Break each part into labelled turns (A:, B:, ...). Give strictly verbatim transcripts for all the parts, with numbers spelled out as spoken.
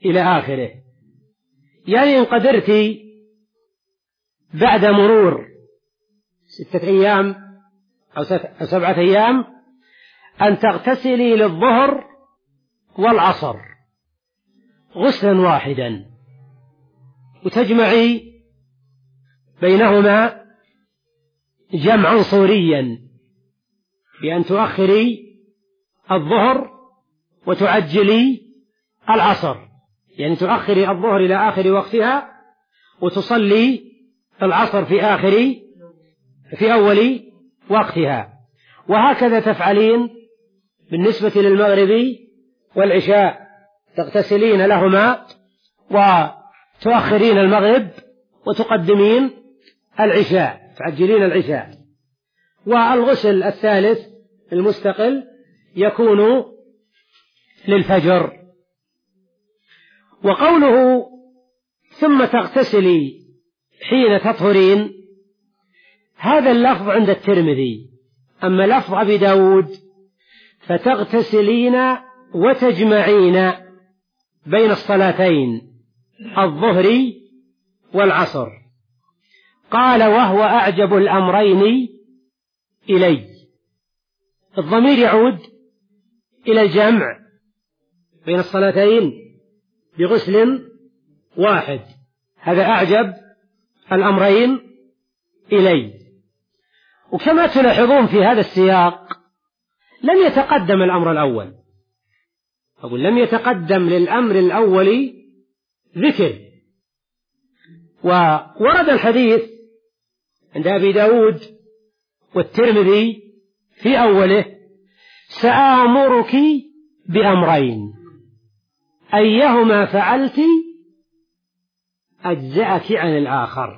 A: إلى آخره. يعني إن قدرت بعد مرور ستة أيام أو سبعة أيام أن تغتسلي للظهر والعصر غسلا واحدا وتجمعي بينهما جمعا صوريا بأن تؤخري الظهر وتعجلي العصر، يعني تؤخري الظهر إلى آخر وقتها وتصلي العصر في آخر في أول وقتها، وهكذا تفعلين بالنسبة للمغرب والعشاء، تغتسلين لهما وتؤخرين المغرب وتقدمين العشاء، تعجلين العشاء. والغسل الثالث المستقل يكون للفجر. وقوله ثم تغتسلي حين تطهرين، هذا اللفظ عند الترمذي، أما لفظ أبي داود فتغتسلين وتجمعين بين الصلاتين الظهر والعصر. قال وهو أعجب الأمرين إلي. الضمير يعود إلى الجمع بين الصلاتين بغسل واحد، هذا أعجب الأمرين إلي. وكما تلاحظون في هذا السياق لم يتقدم الأمر الأول، أقول لم يتقدم للأمر الأول ذكر. وورد الحديث عند أبي داود والترمذي في أوله سآمرك بأمرين أيهما فعلت أجزأك عن الآخر،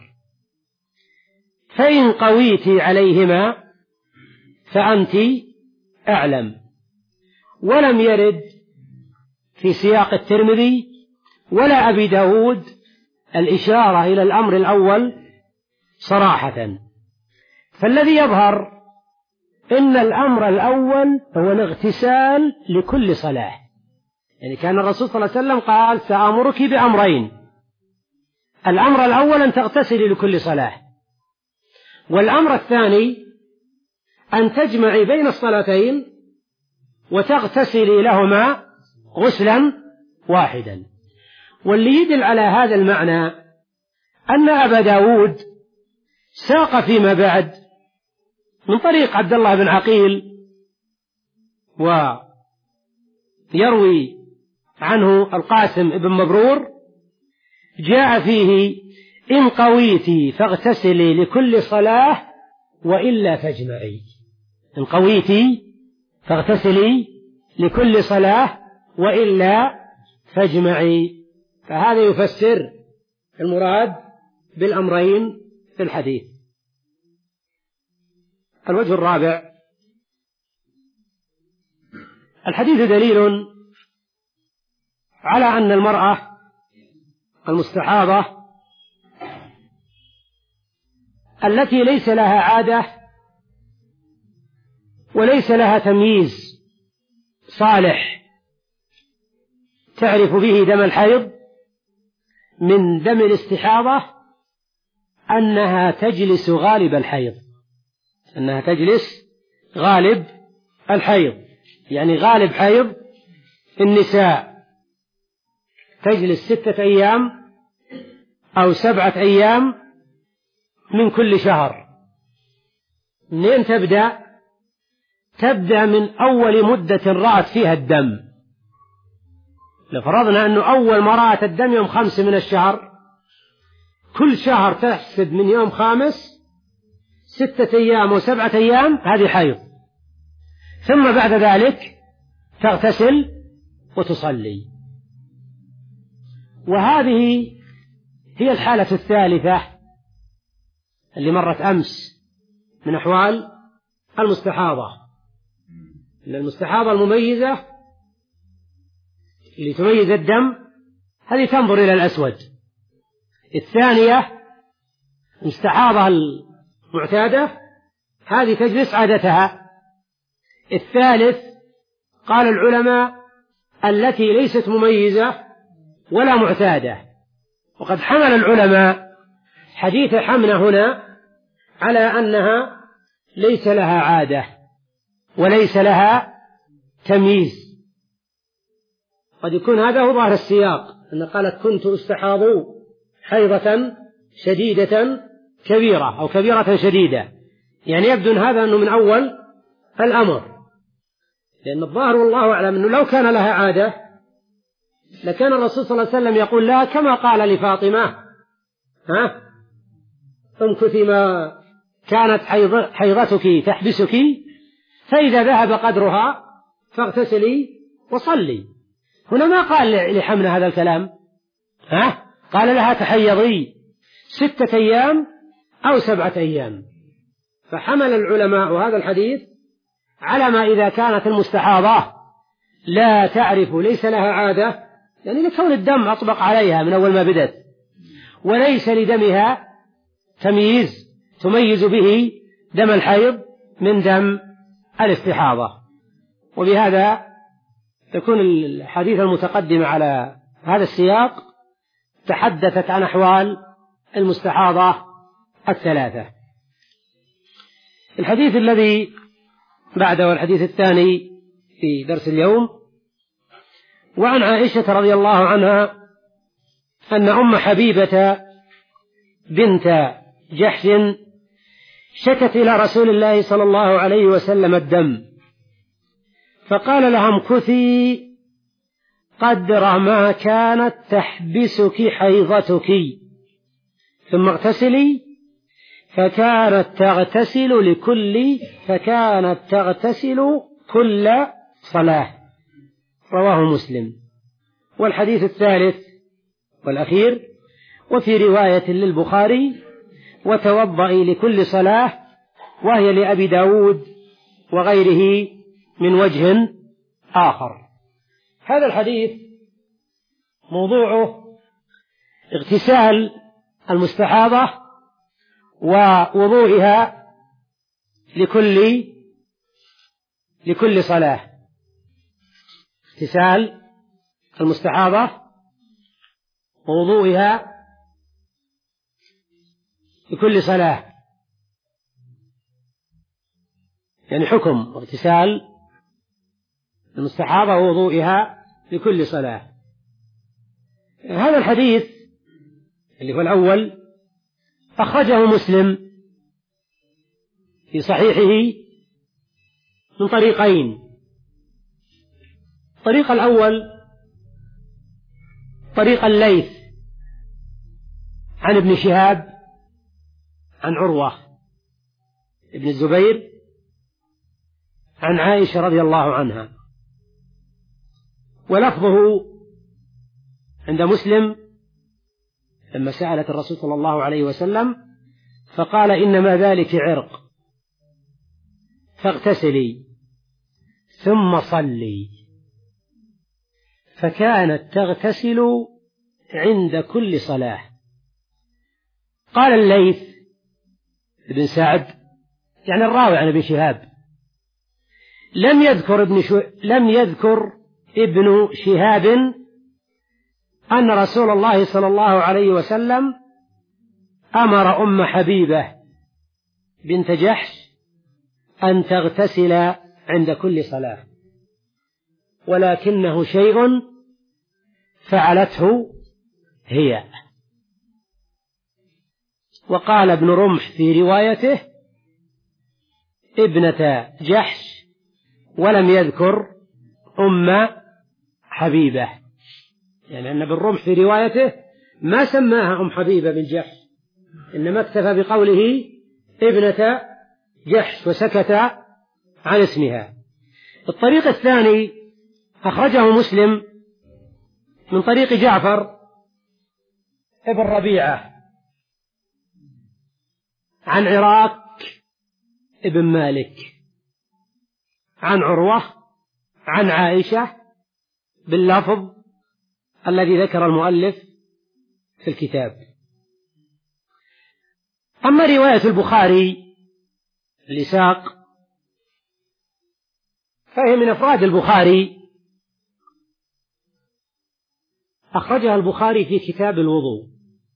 A: فإن قويت عليهما فأنت أعلم. ولم يرد في سياق الترمذي ولا أبي داود الإشارة إلى الأمر الأول صراحة، فالذي يظهر إن الأمر الأول هو الاغتسال لكل صلاة. يعني كان الرسول صلى الله عليه وسلم قال سآمرك بأمرين، الأمر الأول أن تغتسلي لكل صلاة، والأمر الثاني أن تجمعي بين الصلاتين وتغتسلي لهما غسلا واحدا. واللي يدل على هذا المعنى أن أبا داود ساق فيما بعد من طريق عبد الله بن عقيل، ويروي عنه القاسم بن مبرور، جاء فيه إن قويتي فاغتسلي لكل صلاة وإلا فاجمعي. إن قويتي فاغتسلي لكل صلاة وإلا فاجمعي. فهذا يفسر المراد بالأمرين في الحديث. الوجه الرابع، الحديث دليل على أن المرأة المستحاضة التي ليس لها عادة وليس لها تمييز صالح تعرف به دم الحيض من دم الاستحاضة أنها تجلس غالب الحيض، أنها تجلس غالب الحيض، يعني غالب حيض النساء تجلس ستة أيام أو سبعة أيام من كل شهر. منين تبدأ؟ تبدأ من أول مدة رأت فيها الدم. لفرضنا أنه أول ما رأت الدم يوم خمس من الشهر، كل شهر تحسب من يوم خامس ستة أيام وسبعة أيام، هذه حيض. ثم بعد ذلك تغتسل وتصلي. وهذه هي الحالة الثالثة اللي مرت أمس من أحوال المستحاضة. إن المستحاضة المميزة اللي تميز الدم هذه تنظر إلى الأسود. الثانية المستحاضة المعتادة هذه تجلس عادتها. الثالث قال العلماء التي ليست مميزة ولا معتادة. وقد حمل العلماء حديث حمنة هنا على أنها ليس لها عادة وليس لها تمييز. قد يكون هذا هو ظاهر السياق، أن قالت كنت أستحاض حيضة شديدة كبيرة أو كبيرة شديدة، يعني يبدو هذا أنه من أول الأمر، لأن الظاهر والله أعلم أنه لو كان لها عادة لكان الرسول صلى الله عليه وسلم يقول لها كما قال لفاطمة ها امكثي ما كانت حيضتك تحبسك، فإذا ذهب قدرها فاغتسلي وصلي. هنا ما قال لحمنا هذا الكلام، ها قال لها تحيضي ستة أيام أو سبعة أيام. فحمل العلماء هذا الحديث على ما إذا كانت المستحاضة لا تعرف ليس لها عادة، يعني لكون الدم أطبق عليها من أول ما بدت، وليس لدمها تمييز تميز به دم الحيض من دم الاستحاضة. وبهذا تكون الحديث المتقدم على هذا السياق تحدثت عن أحوال المستحاضة الثلاثة. الحديث الذي بعده والحديث الثاني في درس اليوم: وعن عائشة رضي الله عنها أن أم حبيبة بنت جحش شكت إلى رسول الله صلى الله عليه وسلم الدم، فقال لها امكثي قدر ما كانت تحبسك حيضتك ثم اغتسلي، فكانت تغتسل لكل فكانت تغتسل كل صلاة. رواه مسلم. والحديث الثالث والأخير: وفي رواية للبخاري: وتوضئي لكل صلاة، وهي لأبي داود وغيره من وجه آخر. هذا الحديث موضوعه اغتسال المستحاضة ووضوئها لكل لكل صلاة. اغتسال المستحاضة ووضوئها لكل صلاة، يعني حكم اغتسال المستحاضة ووضوئها لكل صلاة. هذا الحديث اللي هو الأول أخرجه مسلم في صحيحه من طريقين. الطريق الأول طريق الليث عن ابن شهاب عن عروة ابن الزبير عن عائشة رضي الله عنها، ولفظه عند مسلم لما سألت الرسول صلى الله عليه وسلم فقال: إنما ذلك عرق، فاغتسلي ثم صلي. فكانت تغتسل عند كل صلاة. قال الليث ابن سعد يعني الراوي عن ابن شهاب: لم يذكر ابن شو... لم يذكر ابن شهاب أن رسول الله صلى الله عليه وسلم أمر أم حبيبة بنت جحش أن تغتسل عند كل صلاة، ولكنه شيء فعلته هي. وقال ابن رمح في روايته ابنة جحش، ولم يذكر أم حبيبة، يعني أن ابن رمح في روايته ما سماها أم حبيبة بن جحش، إنما اكتفى بقوله ابنة جحش وسكت عن اسمها. الطريق الثاني أخرجه مسلم من طريق جعفر ابن ربيعة عن عراك ابن مالك عن عروة عن عائشة باللفظ الذي ذكر المؤلف في الكتاب. أما رواية البخاري الإساق فهي من أفراد البخاري أخرجها البخاري في كتاب الوضوء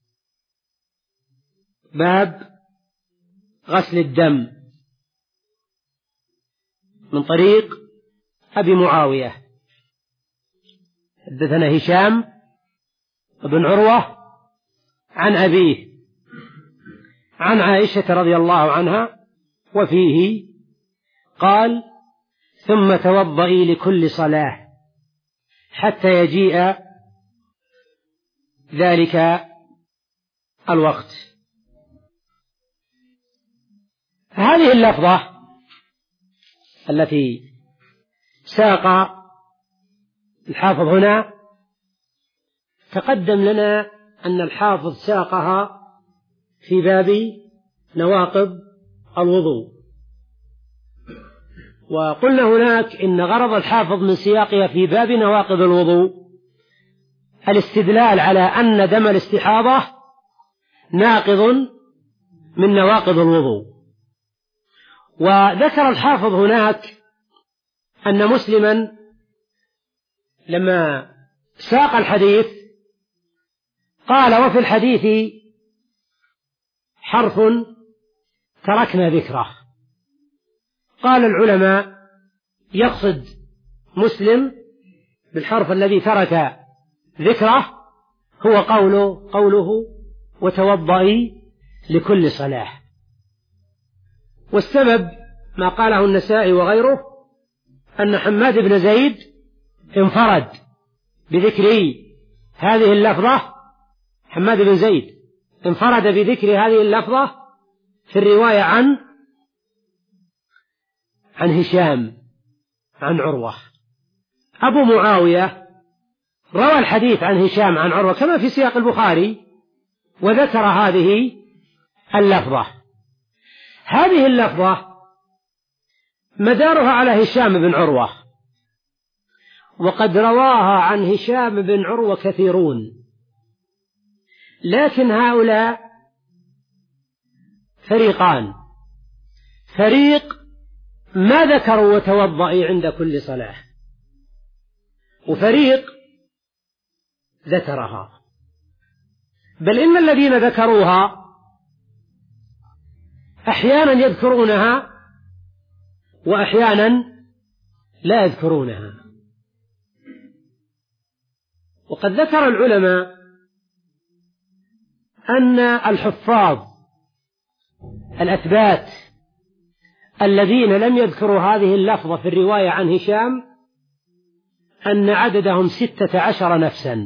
A: باب غسل الدم من طريق أبي معاوية. حدثنا هشام بن عروة عن أبيه عن عائشة رضي الله عنها وفيه قال: ثم توضئي لكل صلاة حتى يجيء ذلك الوقت. هذه اللفظة التي ساق الحافظ هنا تقدم لنا أن الحافظ ساقها في باب نواقض الوضوء، وقلنا هناك إن غرض الحافظ من سياقها في باب نواقض الوضوء الاستدلال على أن دم الاستحاضة ناقض من نواقض الوضوء. وذكر الحافظ هناك أن مسلما لما ساق الحديث قال: وفي الحديث حرف تركنا ذكره. قال العلماء: يقصد مسلم بالحرف الذي ترك ذكره هو قوله, قوله وتوضئي لكل صلاة. والسبب ما قاله النسائي وغيره أن حماد بن زيد انفرد بذكر هذه اللفظة. حماد بن زيد انفرد بذكر هذه اللفظة في الرواية عن عن هشام عن عروة. أبو معاوية روى الحديث عن هشام عن عروة كما في سياق البخاري وذكر هذه اللفظة. هذه اللفظة مدارها على هشام بن عروة، وقد رواها عن هشام بن عروة كثيرون، لكن هؤلاء فريقان: فريق ما ذكروا وتوضئي عند كل صلاة، وفريق ذكرها، بل إن الذين ذكروها أحيانا يذكرونها وأحيانا لا يذكرونها. وقد ذكر العلماء أن الحفاظ الأثبات الذين لم يذكروا هذه اللفظة في الرواية عن هشام أن عددهم ستة عشر نفسا،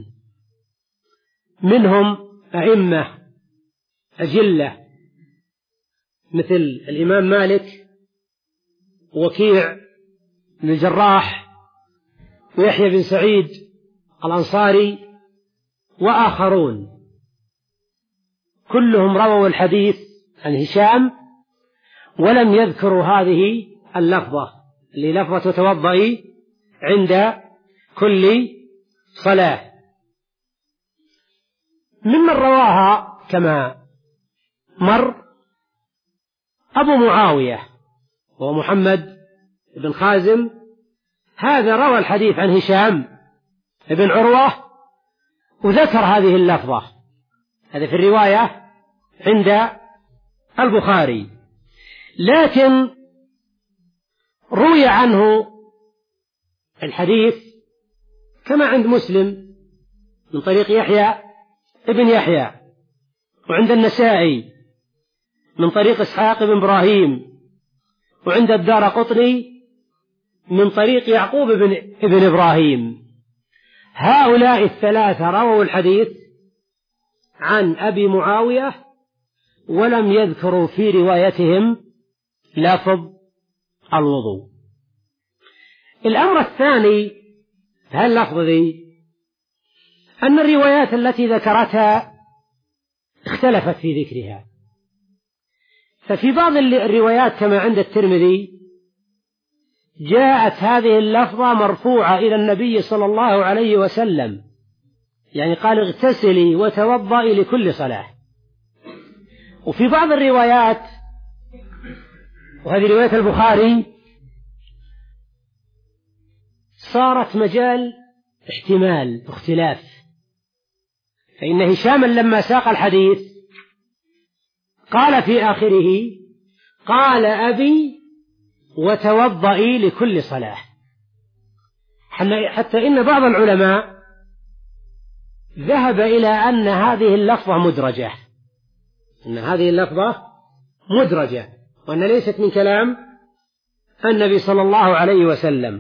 A: منهم أئمة أجلة مثل الإمام مالك ووكيع بن الجراح ويحيى بن سعيد الأنصاري وآخرون، كلهم رووا الحديث عن هشام ولم يذكروا هذه اللفظة اللي لفظة توضئي عند كل صلاة. ممن رواها كما مر أبو معاوية ومحمد بن خازم، هذا روى الحديث عن هشام بن عروة وذكر هذه اللفظة، هذا في الرواية عند البخاري. لكن روي عنه الحديث كما عند مسلم من طريق يحيى ابن يحيى، وعند النسائي من طريق إسحاق بن إبراهيم، وعند الدارقطني من طريق يعقوب بن ابن إبراهيم. هؤلاء الثلاثة رووا الحديث عن أبي معاوية ولم يذكروا في روايتهم لفظ الوضوء. الأمر الثاني هاللفظ ذي أن الروايات التي ذكرتها اختلفت في ذكرها، ففي بعض الروايات كما عند الترمذي جاءت هذه اللفظة مرفوعة إلى النبي صلى الله عليه وسلم، يعني قال: اغتسلي وتوضئي لكل صلاة. وفي بعض الروايات، وهذه رواية البخاري، صارت مجال احتمال اختلاف، فإن هشاما لما ساق الحديث قال في آخره: قال أبي وتوضئي لكل صلاة، حتى إن بعض العلماء ذهب إلى أن هذه اللفظة مدرجة، أن هذه اللفظة مدرجة وأن ليست من كلام النبي صلى الله عليه وسلم.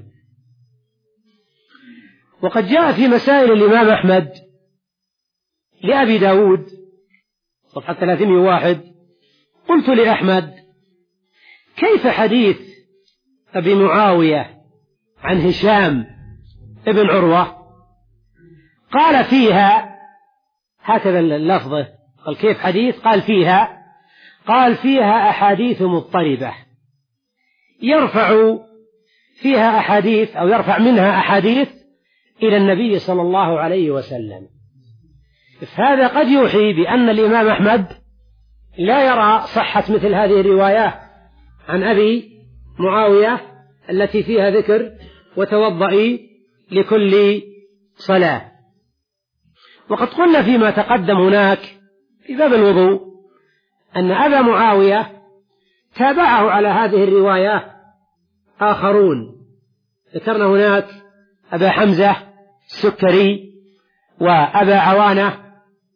A: وقد جاء في مسائل الإمام أحمد لأبي داود صفحة ثلاثمائة وواحد: قلت لأحمد: كيف حديث أبي معاوية عن هشام ابن عروة؟ قال فيها هكذا اللفظة، قال كيف حديث؟ قال فيها قال فيها أحاديث مضطربة يرفع فيها أحاديث أو يرفع منها أحاديث إلى النبي صلى الله عليه وسلم. فهذا قد يوحي بأن الإمام أحمد لا يرى صحة مثل هذه الروايات عن أبي معاوية التي فيها ذكر وتوضئي لكل صلاة. وقد قلنا فيما تقدم هناك في باب الوضوء أن أبا معاوية تابعه على هذه الروايات آخرون، ذكرنا هناك أبا حمزة السكري وأبا عوانة،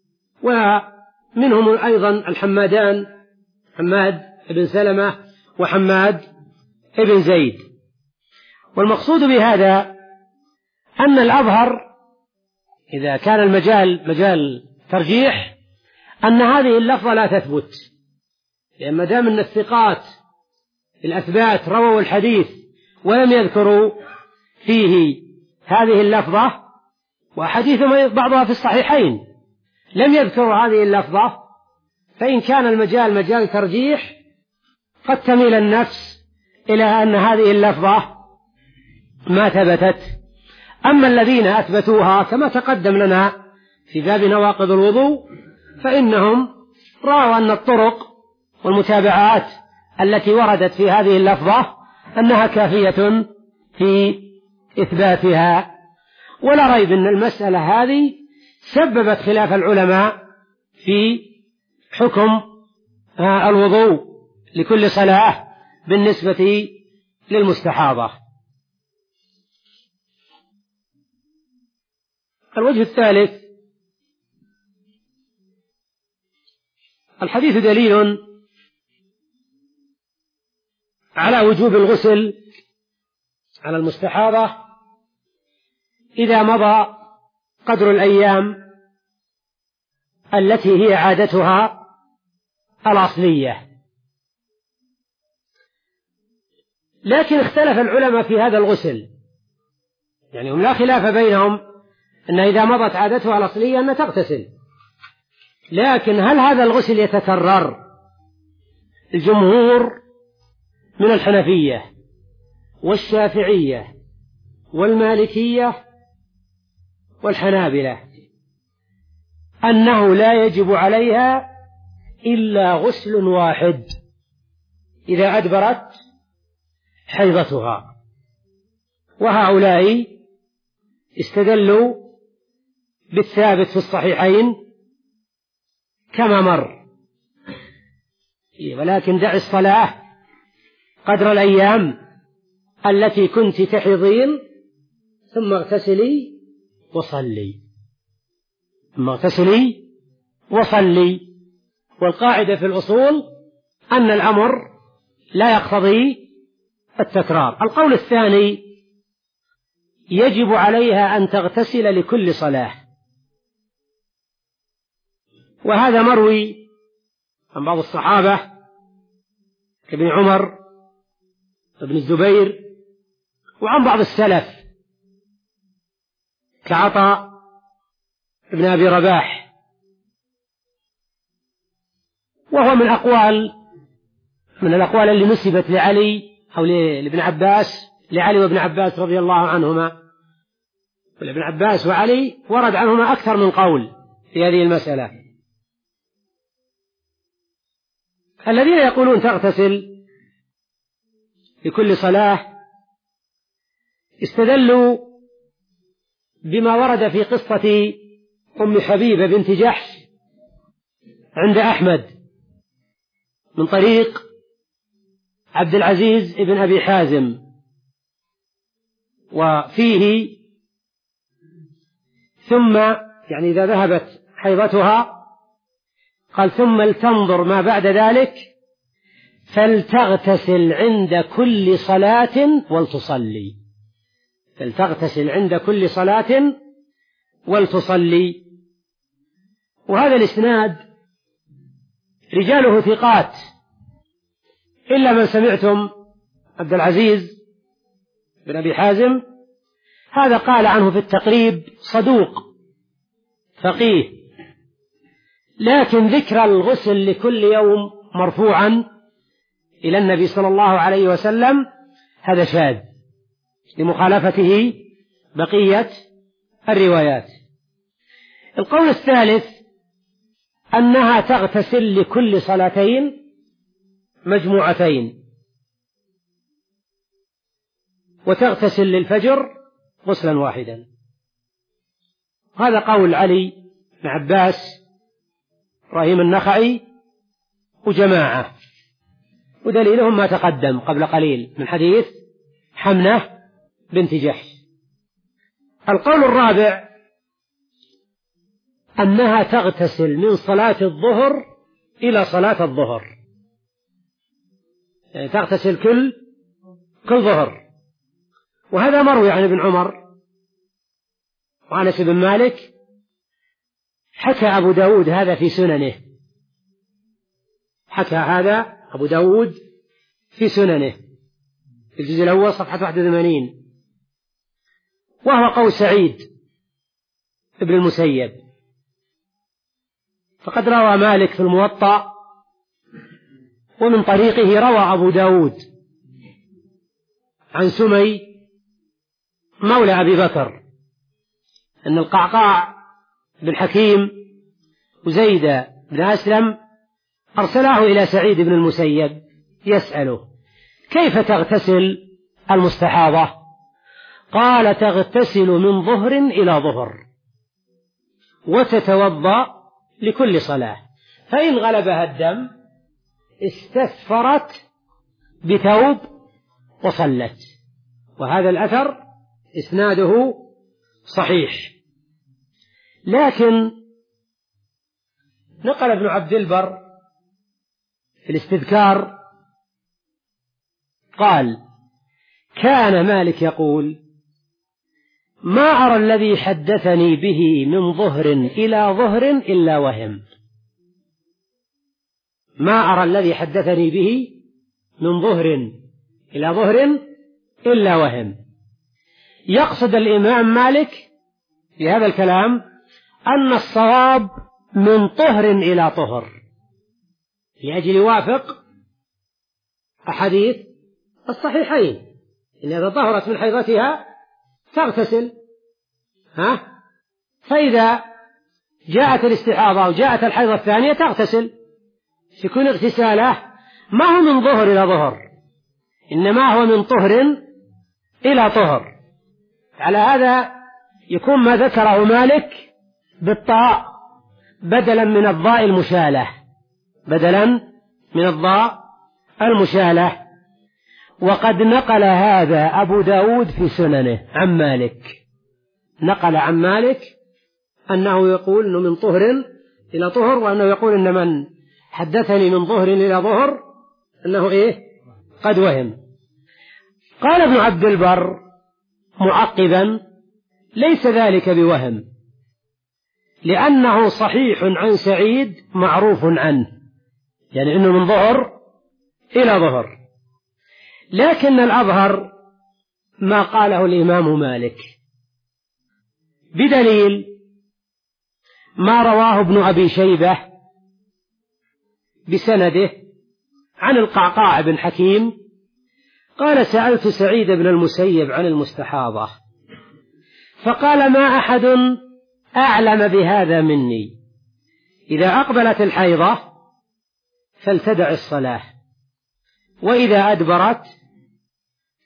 A: ومنهم أيضا الحمادان حماد بن سلمة وحماد بن زيد. والمقصود بهذا أن الأظهر إذا كان المجال مجال ترجيح أن هذه اللفظة لا تثبت، لأن ما دام أن الثقات الأثبات رووا الحديث ولم يذكروا فيه هذه اللفظة، وحديث بعضها في الصحيحين لم يذكروا هذه اللفظة، فإن كان المجال مجال ترجيح قد تميل النفس إلى أن هذه اللفظة ما ثبتت. أما الذين أثبتوها كما تقدم لنا في باب نواقض الوضوء فإنهم رأوا أن الطرق والمتابعات التي وردت في هذه اللفظة أنها كافية في إثباتها. ولا ريب أن المسألة هذه سببت خلاف العلماء في حكم الوضوء لكل صلاة بالنسبة للمستحاضة. الوجه الثالث: الحديث دليل على وجوب الغسل على المستحاضة إذا مضى قدر الأيام التي هي عادتها الأصلية. لكن اختلف العلماء في هذا الغسل، يعني هم لا خلاف بينهم أن إذا مضت عادتها الأصلية أن تغتسل، لكن هل هذا الغسل يتكرر؟ الجمهور من الحنفية والشافعية والمالكية والحنابلة أنه لا يجب عليها إلا غسل واحد إذا أدبرت حيضتها. وهؤلاء استدلوا بالثابت في الصحيحين كما مر، ولكن دع الصلاة قدر الأيام التي كنت تحضين ثم اغتسلي وصلي ثم اغتسلي وصلي. والقاعدة في الأصول أن الأمر لا يقتضي التكرار. القول الثاني: يجب عليها أن تغتسل لكل صلاة، وهذا مروي عن بعض الصحابة كابن عمر وابن الزبير وعن بعض السلف كعطاء ابن أبي رباح، وهو من أقوال من الأقوال اللي نسبت لعلي أو لابن عباس لعلي وابن عباس رضي الله عنهما. ابن عباس وعلي ورد عنهما أكثر من قول في هذه المسألة. الذين يقولون تغتسل لكل صلاة استدلوا بما ورد في قصة أم حبيبة بنت جحش عند أحمد من طريق عبد العزيز بن أبي حازم، وفيه ثم يعني إذا ذهبت حيضتها قال ثم لتنظر ما بعد ذلك فلتغتسل عند كل صلاة ولتصلي، فلتغتسل عند كل صلاة ولتصلي. وهذا الإسناد رجاله ثقات إلا من سمعتم عبد العزيز بن أبي حازم، هذا قال عنه في التقريب صدوق فقيه، لكن ذكر الغسل لكل يوم مرفوعا إلى النبي صلى الله عليه وسلم هذا شاذ لمخالفته بقية الروايات. القول الثالث أنها تغتسل لكل صلاتين مجموعتين، وتغتسل للفجر غسلا واحدا. هذا قول علي بن عباس إبراهيم النخعي وجماعة، ودليلهم ما تقدم قبل قليل من حديث حمنة بنت جحش. القول الرابع أنها تغتسل من صلاة الظهر إلى صلاة الظهر، يعني تغتسل كل كل ظهر، وهذا مروي عن ابن عمر وأنس بن مالك. حكى أبو داود هذا في سننه، حكى هذا أبو داود في سننه في الجزء الأول صفحة واحد وثمانين، وهو قول سعيد ابن المسيب. فقد روى مالك في الموطأ ومن طريقه روى أبو داود عن سمي مولى أبي بكر أن القعقاع بن حكيم وزيد بن أسلم أرسلاه إلى سعيد بن المسيب يسأله كيف تغتسل المستحاضة؟ قال تغتسل من ظهر إلى ظهر وتتوضأ لكل صلاة، فإن غلبها الدم استثفرت بثوب وصلت. وهذا الأثر إسناده صحيح، لكن نقل ابن عبد البر في الاستذكار قال كان مالك يقول ما أرى الذي حدثني به من ظهر إلى ظهر إلا وهم، ما أرى الذي حدثني به من ظهر إلى ظهر إلا وهم. يقصد الإمام مالك في هذا الكلام أن الصواب من طهر إلى طهر، لأجل يوافق أحاديث الصحيحين إن إذا طهرت من حيضتها تغتسل، ها؟ فإذا جاءت الاستحاضة وجاءت الحيضة الثانية تغتسل، يكون اغتساله ما هو من ظهر إلى ظهر، إنما هو من طهر إلى طهر. على هذا يكون ما ذكره مالك بالطاء بدلا من الضاء المشالة، بدلا من الضاء المشالة. وقد نقل هذا أبو داود في سننه عن مالك، نقل عن مالك أنه يقول أنه من طهر إلى طهر، وأنه يقول أن من حدثني من ظهر إلى ظهر أنه إيه قد وهم. قال ابن عبد البر معقبا ليس ذلك بوهم، لأنه صحيح عن سعيد معروف عنه، يعني أنه من ظهر إلى ظهر، لكن الأظهر ما قاله الإمام مالك، بدليل ما رواه ابن أبي شيبة بسنده عن القعقاع بن حكيم قال سألت سعيد بن المسيب عن المستحاضة فقال ما أحد أعلم بهذا مني، إذا أقبلت الحيضة فلتدع الصلاة، وإذا أدبرت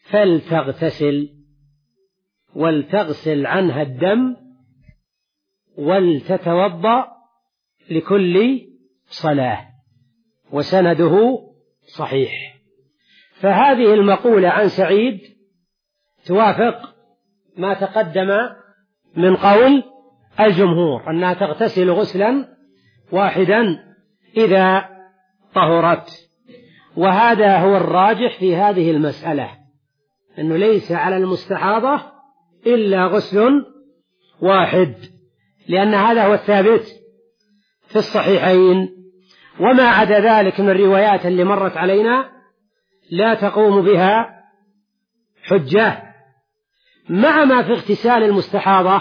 A: فلتغتسل ولتغسل عنها الدم ولتتوضأ لكل صلاة، وسنده صحيح. فهذه المقولة عن سعيد توافق ما تقدم من قول الجمهور أنها تغتسل غسلا واحدا إذا طهرت، وهذا هو الراجح في هذه المسألة، أنه ليس على المستحاضة إلا غسل واحد، لأن هذا هو الثابت في الصحيحين، وما عدا ذلك من الروايات اللي مرت علينا لا تقوم بها حجة، مع ما في اغتسال المستحاضة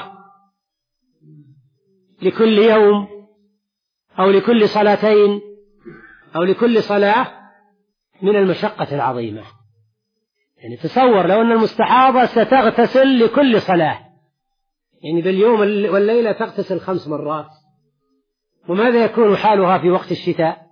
A: لكل يوم أو لكل صلاتين أو لكل صلاة من المشقة العظيمة. يعني تصور لو أن المستحاضة ستغتسل لكل صلاة، يعني باليوم والليلة تغتسل خمس مرات، وماذا يكون حالها في وقت الشتاء؟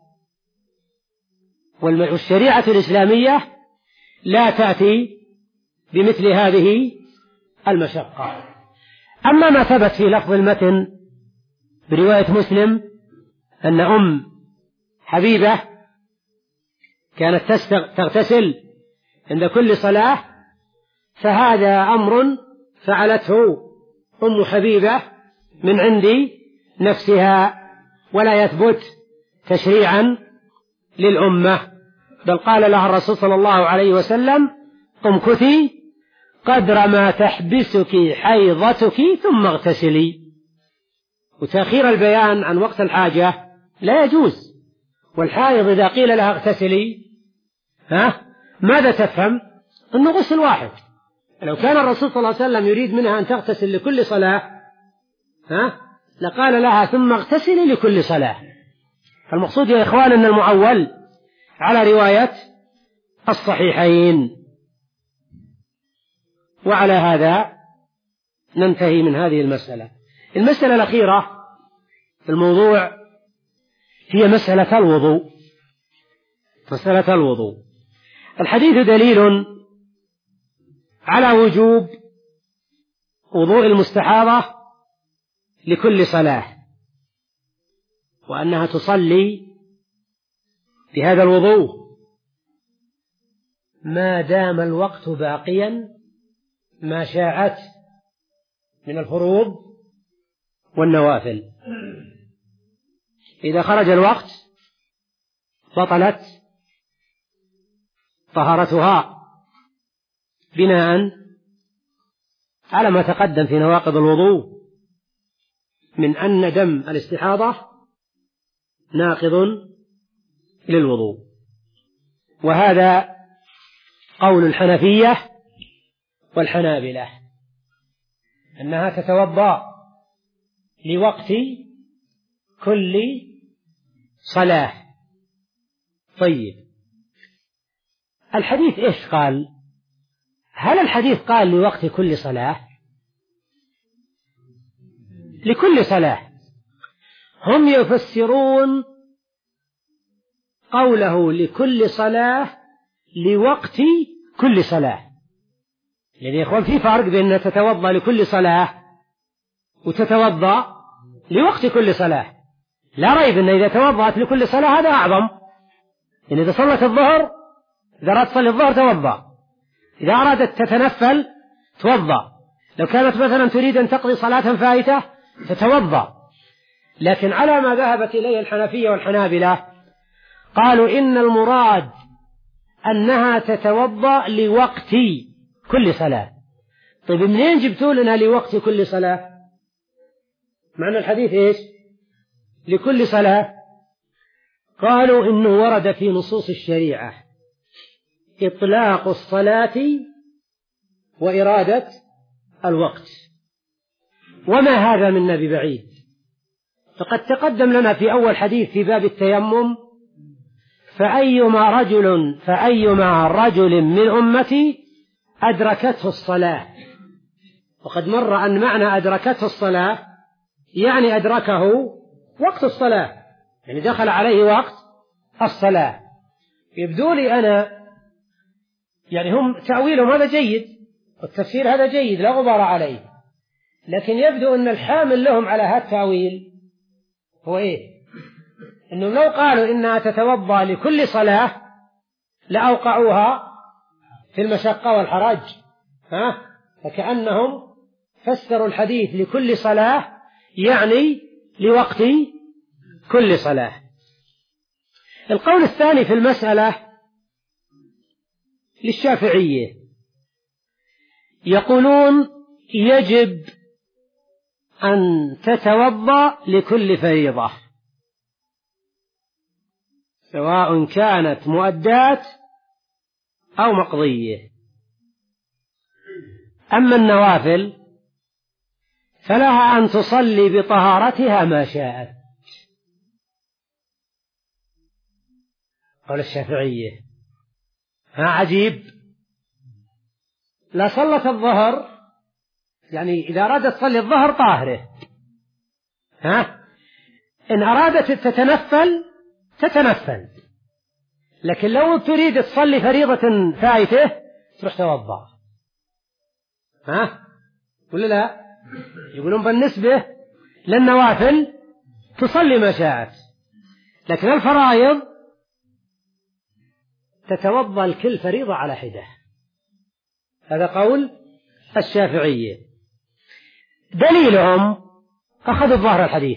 A: والشريعة الإسلامية لا تأتي بمثل هذه المشقة. أما ما ثبت في لفظ المتن برواية مسلم أن أم حبيبة كانت تغتسل عند كل صلاة، فهذا أمر فعلته أم حبيبة من عند نفسها، ولا يثبت تشريعا للأمة، بل قال لها الرسول صلى الله عليه وسلم: امكثي قدر ما تحبسك حيضتك ثم اغتسلي. وتأخير البيان عن وقت الحاجة لا يجوز. والحائض إذا قيل لها اغتسلي ها ماذا تفهم؟ أنه غسل واحد. لو كان الرسول صلى الله عليه وسلم يريد منها أن تغتسل لكل صلاة ها لقال لها ثم اغتسلي لكل صلاة. المقصود يا إخوان أن المعول على رواية الصحيحين. وعلى هذا ننتهي من هذه المسألة. المسألة الأخيرة في الموضوع هي مسألة الوضوء. مسألة الوضوء الحديث دليل على وجوب وضوء المستحاضة لكل صلاة، وأنها تصلي بهذا الوضوء ما دام الوقت باقيا ما شاءت من الفروض والنوافل. إذا خرج الوقت بطلت طهارتها بناء على ما تقدم في نواقض الوضوء من أن دم الاستحاضة ناقض للوضوء. وهذا قول الحنفية والحنابلة أنها تتوضأ لوقت كل صلاة. طيب الحديث إيش قال؟ هل الحديث قال لوقت كل صلاة؟ لكل صلاة. هم يفسرون قوله لكل صلاة لوقت كل صلاة. يعني يا إخوان في فرق بين أن تتوضأ لكل صلاة وتتوضأ لوقت كل صلاة. لا ريب أن إذا توضأت لكل صلاة هذا أعظم. يعني إذا صلت الظهر، إذا أرادت تصلي الظهر توضأ، إذا أرادت تتنفل توضأ، لو كانت مثلا تريد أن تقضي صلاة فائتة تتوضأ. لكن على ما ذهبت إليه الحنفية والحنابلة قالوا إن المراد أنها تتوضأ لوقت كل صلاة. طيب منين جبتوا لنا لوقت كل صلاة؟ معنى الحديث إيش؟ لكل صلاة. قالوا إنه ورد في نصوص الشريعة إطلاق الصلاة وإرادة الوقت، وما هذا منا ببعيد. فقد تقدم لنا في أول حديث في باب التيمم: فأيما رجل فأيما رجل من أمتي أدركته الصلاة. وقد مر أن معنى أدركته الصلاة يعني أدركه وقت الصلاة، يعني دخل عليه وقت الصلاة. يبدو لي أنا يعني هم تأويلهم هذا جيد والتفسير هذا جيد لا غبار عليه، لكن يبدو أن الحامل لهم على هذا التأويل هو إيه؟ أنهم لو قالوا إنها تتوضأ لكل صلاة لأوقعوها في المشقة والحرج، ها؟ فكأنهم فسروا الحديث لكل صلاة يعني لوقت كل صلاة. القول الثاني في المسألة للشافعية، يقولون يجب أن تتوضأ لكل فريضة سواء كانت مؤدات أو مقضية. أما النوافل فلها أن تصلي بطهارتها ما شاءت. قول الشافعية ها عجيب، لا صلت الظهر، يعني إذا أرادت تصلي الظهر طاهرة، ها إن أرادت تتنفل تتنفل، لكن لو تريد تصلي فريضة فائتة تروح توضأ، ها ولا لا؟ يقولون بالنسبة للنوافل تصلي ما شاءت، لكن الفرائض تتوضأ الكل فريضة على حدة. هذا قول الشافعية. دليلهم أخذوا ظاهر الحديث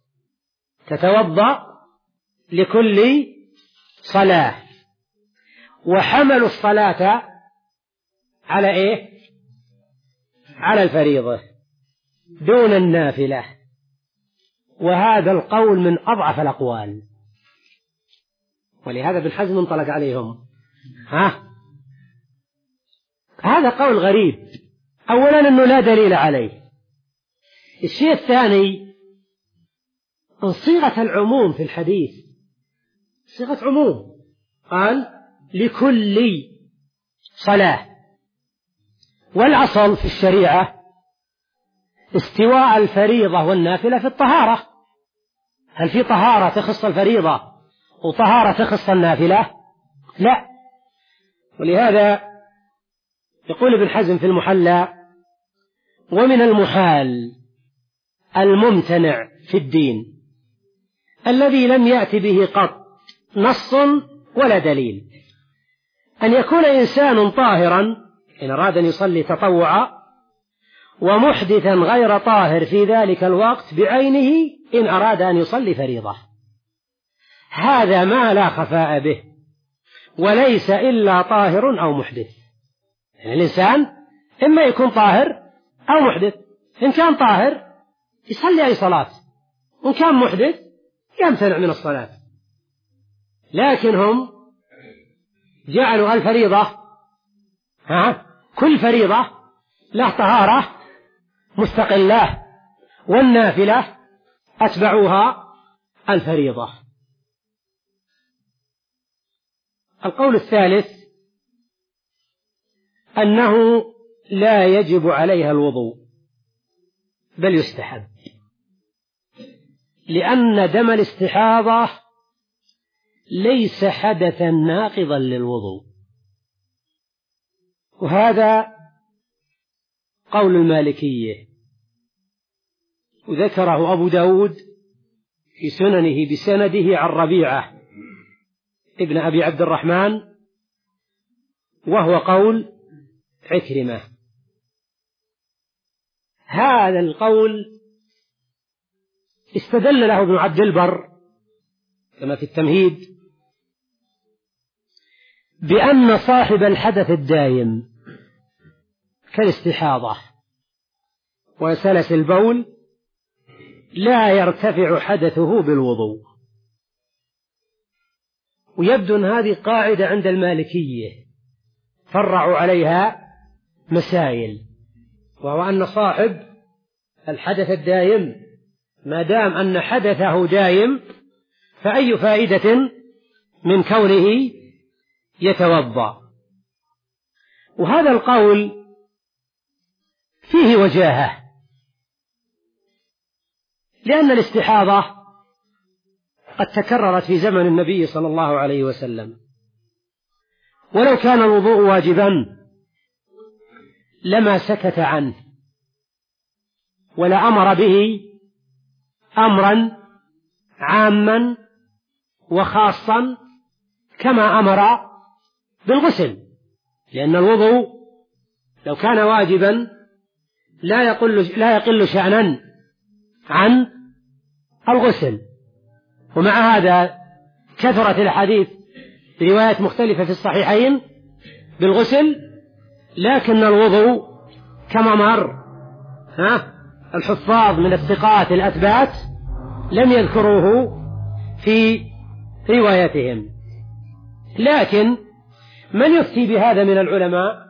A: تتوضأ لكل صلاة، وحملوا الصلاة على إيه؟ على الفريضة دون النافلة، وهذا القول من أضعف الأقوال، ولهذا ابن حزم انطلق عليهم. ها هذا قول غريب، أولا أنه لا دليل عليه. الشيء الثاني أن صيغة العموم في الحديث صيغة عموم، قال لكل صلاة، والأصل في الشريعة استواء الفريضة والنافلة في الطهارة. هل في طهارة تخص الفريضة وطهارة تخص النافلة؟ لا. ولهذا يقول ابن حزم في المحلى: ومن المحال الممتنع في الدين الذي لم يأت به قط نص ولا دليل أن يكون إنسان طاهرا إن أراد أن يصلي تطوعا ومحدثا غير طاهر في ذلك الوقت بعينه إن أراد أن يصلي فريضة. هذا ما لا خفاء به، وليس إلا طاهر أو محدث. يعني الإنسان إما يكون طاهر أو محدث، إن كان طاهر يصلي أي صلاة، وإن كان محدث يمتنع من الصلاة. لكن هم جعلوا الفريضة ها كل فريضة له طهارة مستقلة، والنافلة أتبعوها الفريضة. القول الثالث أنه لا يجب عليها الوضوء بل يستحب، لأن دم الاستحاضة ليس حدثا ناقضا للوضوء، وهذا قول المالكية، وذكره أبو داود في سننه بسنده عن ربيعة ابن أبي عبد الرحمن، وهو قول عكرمة. هذا القول استدل له ابن عبد البر كما في التمهيد بأن صاحب الحدث الدائم كالاستحاضة وسلس البول لا يرتفع حدثه بالوضوء. ويبدو أن هذه قاعدة عند المالكية فرعوا عليها مسائل، وهو أن صاحب الحدث الدائم ما دام أن حدثه دائم فأي فائدة من كونه يتوضأ. وهذا القول فيه وجاهة، لأن الاستحاضة قد تكررت في زمن النبي صلى الله عليه وسلم، ولو كان الوضوء واجبا لما سكت عنه، ولا أمر به أمرا عاما وخاصا كما أمر بالغسل، لأن الوضوء لو كان واجبا لا يقل لا يقل شأنا عن الغسل. ومع هذا كثرت الحديث بروايات مختلفة في الصحيحين بالغسل، لكن الوضوء كما مر ها الحفاظ من الثقات الأثبات لم يذكروه في رواياتهم. لكن من يفتي بهذا من العلماء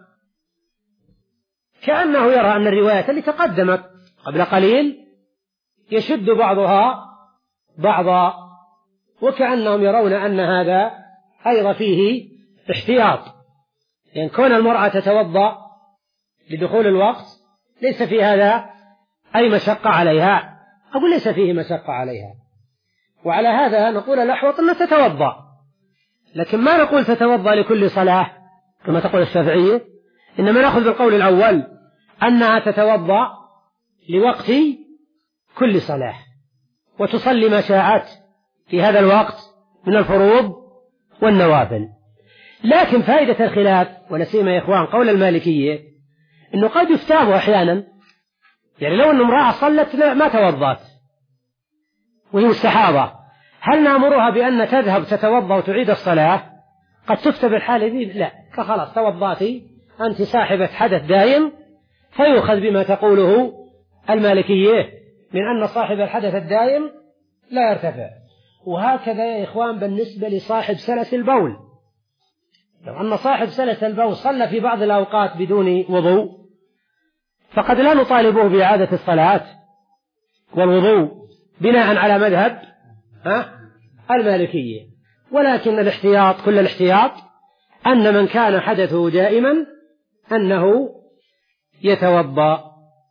A: كأنه يرى أن الروايات اللي تقدمت قبل قليل يشد بعضها بعضا، وكأنهم يرون أن هذا أيضا فيه احتياط، لأن يعني كون المرأة تتوضأ لدخول الوقت ليس في هذا أي مشقة عليها، أقول ليس فيه مشقة عليها، وعلى هذا نقول الأحوط أن تتوضأ، لكن ما نقول تتوضأ لكل صلاة كما تقول الشافعية، إنما نأخذ بالقول الأول أنها تتوضأ لوقت كل صلاة وتصلي ما شاءت في هذا الوقت من الفروض والنوافل. لكن فائدة الخلاف ونسيما يا إخوان قول المالكية إنه قد يفتاب أحيانا، يعني لو أن امرأة صلت ما توضأت وهي مستحاضة، هل نأمرها بأن تذهب تتوضأ وتعيد الصلاة؟ قد تفتى بالحالة دي لا، فخلاص توضأتي أنت صاحبة حدث دائم، فيؤخذ بما تقوله المالكية من أن صاحب الحدث الدائم لا يرتفع. وهكذا يا إخوان بالنسبة لصاحب سلس البول، لو أن صاحب سلس البول صلى في بعض الأوقات بدون وضوء فقد لا نطالبه بإعادة الصلاة والوضوء بناء على مذهب ها المالكية، ولكن الاحتياط كل الاحتياط أن من كان حدثه دائما أنه يتوضأ.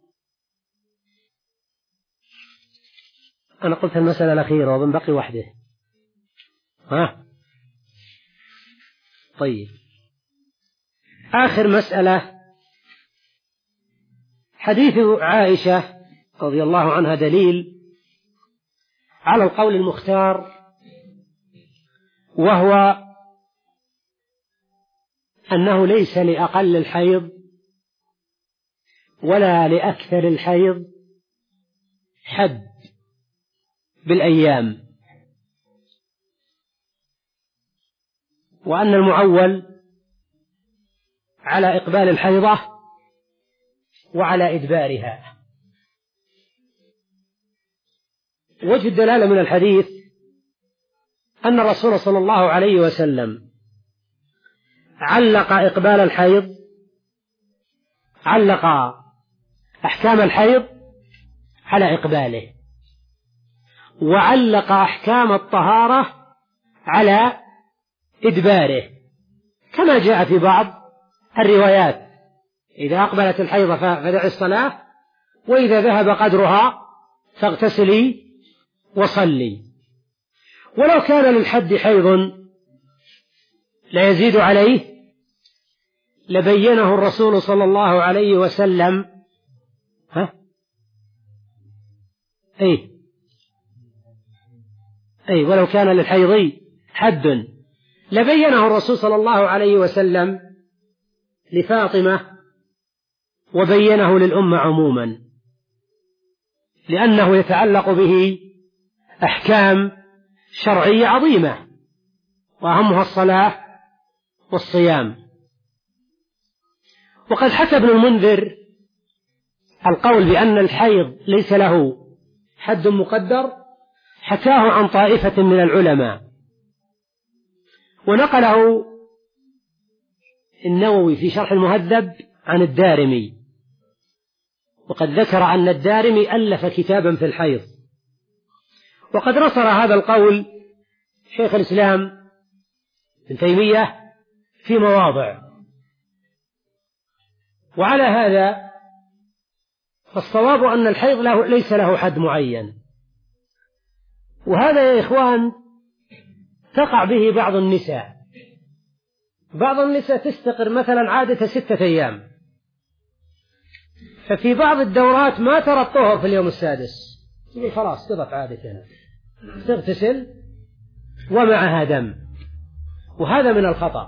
A: أنا قلت المسألة الأخيرة ومن بقي وحده ها طيب. آخر مسألة حديث عائشة رضي الله عنها دليل على القول المختار، وهو أنه ليس لأقل الحيض ولا لأكثر الحيض حد بالأيام، وأن المعول على إقبال الحيضة وعلى إدبارها. وجه الدلالة من الحديث أن الرسول صلى الله عليه وسلم علق إقبال الحيض علق أحكام الحيض على إقباله، وعلق أحكام الطهارة على إدباره، كما جاء في بعض الروايات إذا أقبلت الحيضة فدعي الصلاة، وإذا ذهب قدرها فاغتسلي وصلي. ولو كان للحد حيض لا يزيد عليه لبينه الرسول صلى الله عليه وسلم ها أي أي ولو كان للحيض حد لبينه الرسول صلى الله عليه وسلم لفاطمة وبينه للأمة عموما، لأنه يتعلق به أحكام شرعية عظيمة وأهمها الصلاة والصيام. وقد حكى ابن المنذر القول بأن الحيض ليس له حد مقدر، حكاه عن طائفة من العلماء، ونقله النووي في شرح المهذب عن الدارمي، وقد ذكر أن الدارمي ألف كتابا في الحيض، وقد نصر هذا القول شيخ الإسلام ابن تيمية في مواضع. وعلى هذا فالصواب أن الحيض له ليس له حد معين، وهذا يا إخوان تقع به بعض النساء. بعض النساء تستقر مثلا عادة ستة أيام، ففي بعض الدورات ما ترى الطهر في اليوم السادس، تقول خلاص قضت عادتنا، تغتسل ومعها دم، وهذا من الخطأ.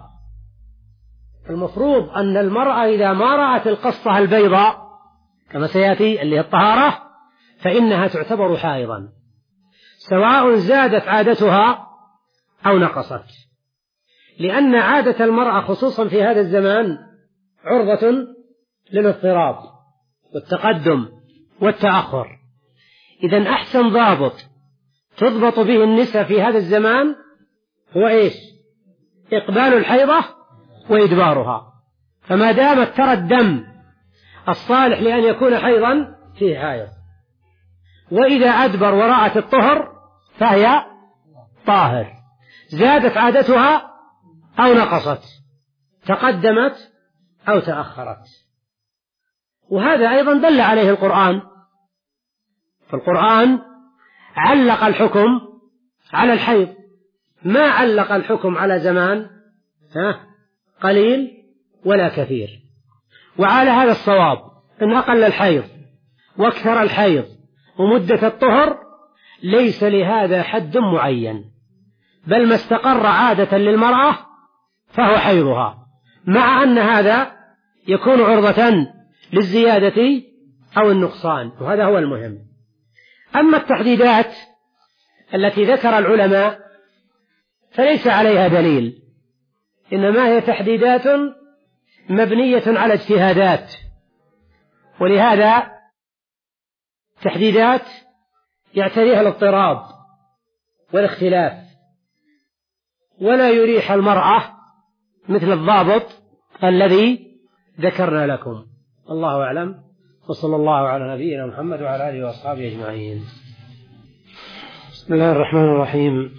A: المفروض أن المرأة إذا ما رأت القصة البيضاء كما سيأتي اللي هي الطهارة فإنها تعتبر حائضا، سواء زادت عادتها أو نقصت، لأن عادة المرأة خصوصا في هذا الزمان عرضة للاضطراب والتقدم والتأخر. إذن أحسن ضابط تضبط به النساء في هذا الزمان هو إيش؟ إقبال الحيضة وإدبارها، فما دامت ترى الدم الصالح لأن يكون حيضا فيه حائض، وإذا أدبر ورأت الطهر فهي طاهر، زادت عادتها أو نقصت، تقدمت أو تأخرت. وهذا أيضا دل عليه القرآن، فالقرآن علق الحكم على الحيض، ما علق الحكم على زمان ها قليل ولا كثير. وعلى هذا الصواب إن أقل الحيض واكثر الحيض ومدة الطهر ليس لهذا حد معين، بل ما استقر عادة للمرأة فهو حيضها، مع أن هذا يكون عرضة للزيادة أو النقصان، وهذا هو المهم. أما التحديدات التي ذكر العلماء فليس عليها دليل، إنما هي تحديدات مبنية على اجتهادات، ولهذا تحديدات يعتريها الاضطراب والاختلاف، ولا يريح المرأة مثل الضابط الذي ذكرنا لكم. الله أعلم، وصلى الله على نبينا محمد وعلى آله وأصحابه أجمعين. بسم الله الرحمن الرحيم،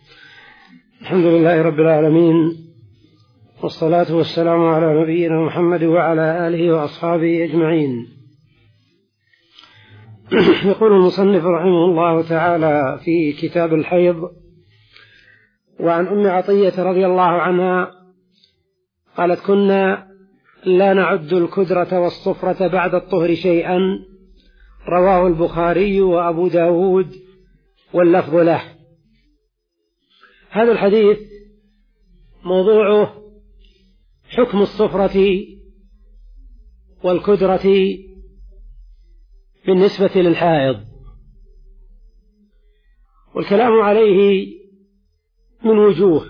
A: الحمد لله رب العالمين، والصلاة والسلام على نبينا محمد وعلى آله وأصحابه أجمعين. يقول المصنف رحمه الله تعالى في كتاب الحيض: وعن أم عطية رضي الله عنها قالت: كنا لا نعد الكدرة والصفرة بعد الطهر شيئا، رواه البخاري وأبو داود واللفظ له. هذا الحديث موضوعه حكم الصفرة والكدرة بالنسبة للحائض، والكلام عليه من وجوه.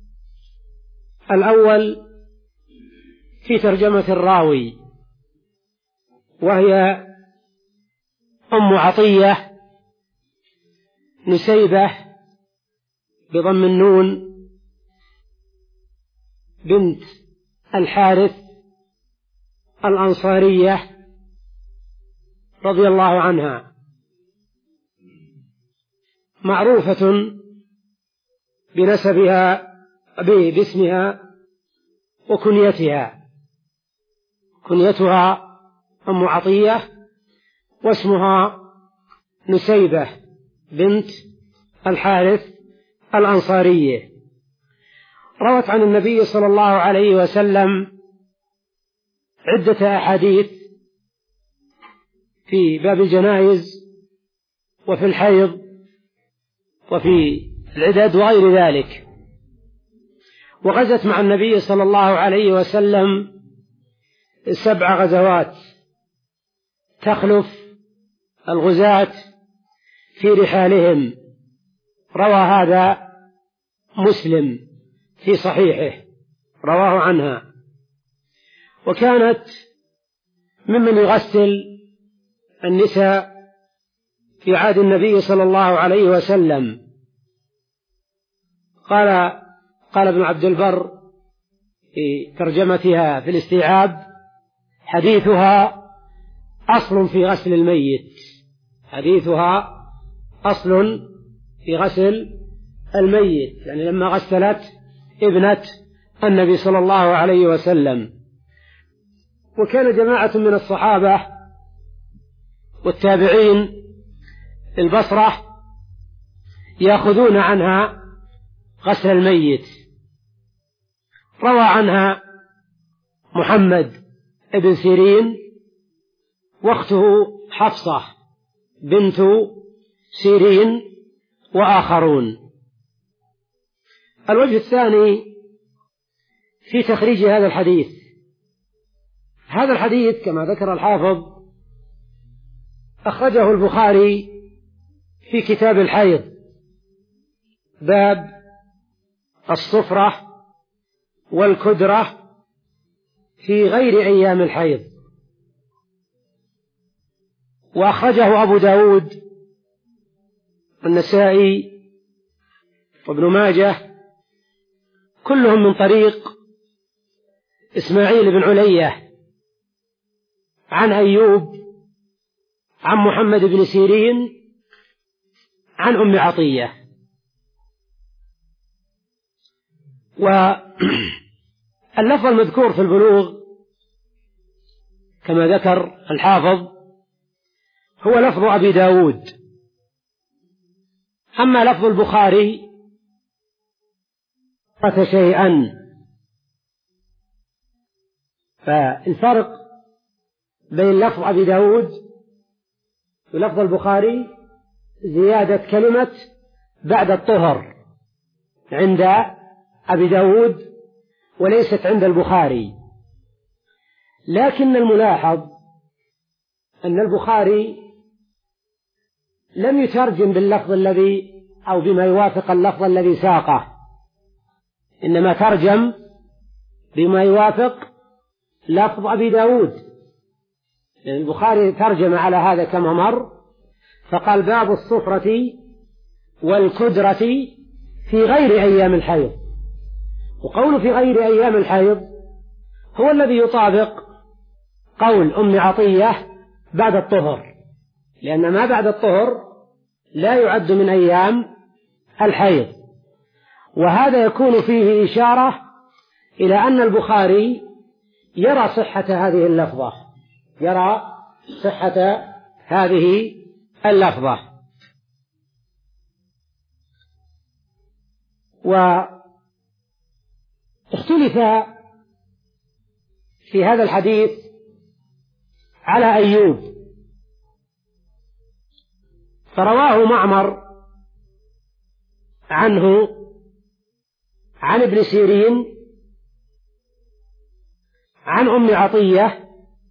A: الأول في ترجمة الراوي، وهي أم عطية نسيبة بضم النون بنت الحارث الأنصارية رضي الله عنها، معروفة بنسبها باسمها وكنيتها. كنيتها أم عطية واسمها نسيبة بنت الحارث الأنصارية. روت عن النبي صلى الله عليه وسلم عدة أحاديث في باب الجنائز وفي الحيض وفي العدد وغير ذلك، وغزت مع النبي صلى الله عليه وسلم سبع غزوات، تخلف الغزاة في رحالهم. روى هذا مسلم في صحيحه، رواه عنها. وكانت ممن يغسل النساء في عهد النبي صلى الله عليه وسلم. قال قال ابن عبد البر في ترجمتها في الاستيعاب: حديثها أصل في غسل الميت. حديثها أصل في غسل الميت، يعني لما غسلت ابنة النبي صلى الله عليه وسلم. وكان جماعة من الصحابة والتابعين البصرة يأخذون عنها غسل الميت. روى عنها محمد ابن سيرين واخته حفصة بنت سيرين وآخرون. الوجه الثاني في تخريج هذا الحديث. هذا الحديث كما ذكر الحافظ أخرجه البخاري في كتاب الحيض، باب الصفرة والكدرة في غير أيام الحيض. وأخرجه أبو داود والنسائي وابن ماجه كلهم من طريق إسماعيل بن علية عن أيوب عن محمد بن سيرين عن أم عطية. واللفظ المذكور في البلوغ كما ذكر الحافظ هو لفظ أبي داود. أما لفظ البخاري فات شيئا، فالفرق بين لفظ أبي داود ولفظ البخاري زيادة كلمة بعد الطهر عند أبي داود وليست عند البخاري. لكن الملاحظ أن البخاري لم يترجم باللفظ الذي أو بما يوافق اللفظ الذي ساقه، إنما ترجم بما يوافق لفظ أبي داود، لأن البخاري ترجم على هذا كما مر، فقال باب الصفرة والكدرة في غير أيام الحيض. وقوله في غير أيام الحيض هو الذي يطابق قول أم عطية بعد الطهر، لأن ما بعد الطهر لا يعد من أيام الحيض. وهذا يكون فيه إشارة إلى أن البخاري يرى صحة هذه اللفظة، يرى صحة هذه اللفظة. واختلف في هذا الحديث على أيوب، فرواه معمر عنه عن ابن سيرين عن أم عطية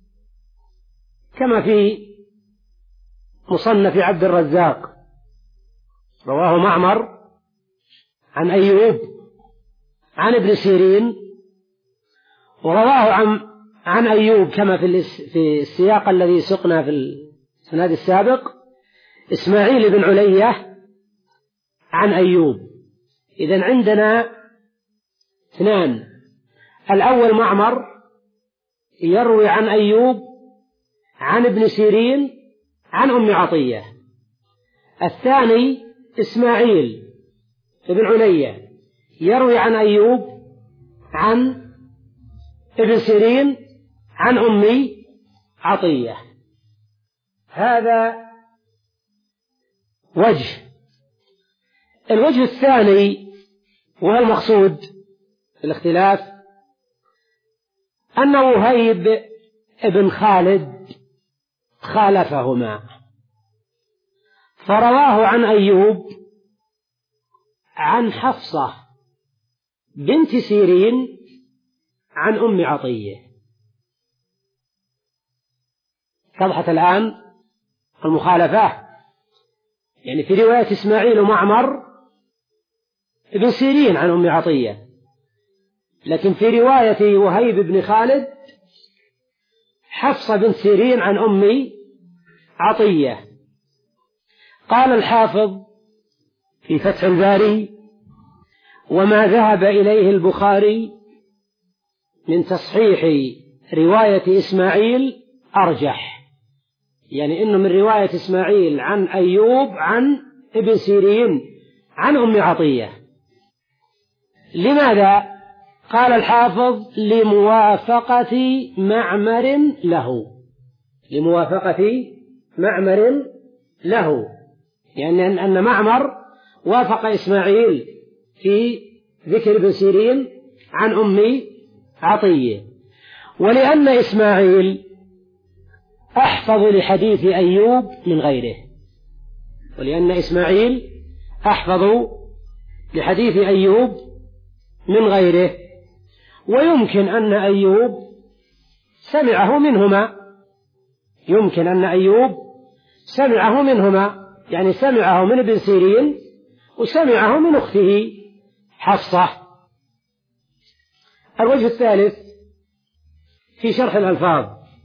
A: كما في مصنف عبد الرزاق. رواه معمر عن أيوب عن ابن سيرين، ورواه عن, عن أيوب كما في, في السياق الذي سقنا في السناد السابق إسماعيل بن علية عن أيوب. إذن عندنا اثنان، الأول معمر يروي عن أيوب عن ابن سيرين عن أم عطية، الثاني إسماعيل بن علية يروي عن أيوب عن ابن سيرين عن أم عطية. هذا وجه. الوجه الثاني وهو المقصود الاختلاف أن وهيب ابن خالد خالفهما، فرواه عن أيوب عن حفصة بنت سيرين عن أم عطية. اتضحت الآن المخالفة، يعني في رواية إسماعيل ومعمر ابن سيرين عن أم عطية، لكن في رواية وهيب بن خالد حفصة بنت سيرين عن أم عطية. قال الحافظ في فتح الباري: وما ذهب إليه البخاري من تصحيح رواية إسماعيل أرجح، يعني إنه من رواية إسماعيل عن أيوب عن ابن سيرين عن أم عطية. لماذا؟ قال الحافظ: لموافقة معمر له، لموافقة معمر له، يعني أن معمر وافق إسماعيل في ذكر ابن سيرين عن أم عطية، ولأن إسماعيل أحفظ لحديث أيوب من غيره، ولأن إسماعيل أحفظ لحديث أيوب من غيره. ويمكن أن أيوب سمعه منهما، يمكن أن أيوب سمعه منهما، يعني سمعه من ابن سيرين وسمعه من أخته حفصة. الوجه الثالث في شرح الألفاظ.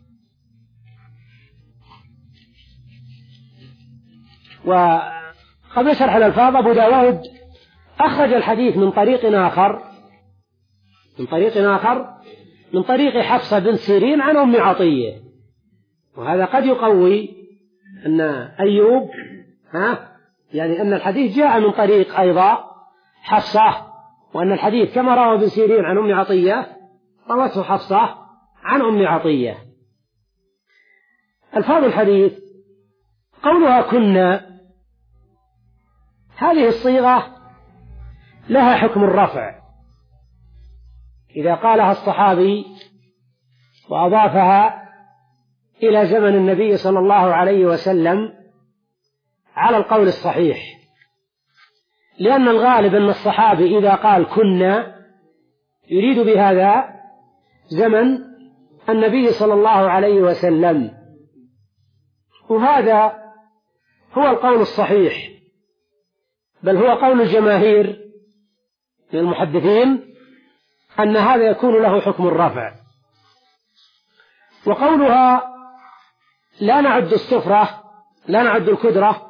A: وقبل شرح الألفاظ أبو داود أخرج الحديث من طريق آخر من طريق آخر من طريق حفصة بن سيرين عن أم عطية، وهذا قد يقوي أن أيوب ها يعني أن الحديث جاء من طريق أيضا حفصة، وأن الحديث كما روى ابن سيرين عن أم عطية روته حفصة عن أم عطية. ألفاظ الحديث قولها كنا، هذه الصيغة لها حكم الرفع إذا قالها الصحابي وأضافها إلى زمن النبي صلى الله عليه وسلم على القول الصحيح، لأن الغالب أن الصحابي إذا قال كنا يريد بهذا زمن النبي صلى الله عليه وسلم، وهذا هو القول الصحيح، بل هو قول الجماهير من المحدثين أن هذا يكون له حكم الرفع. وقولها لا نعد السفرة، لا نعد الكدرة،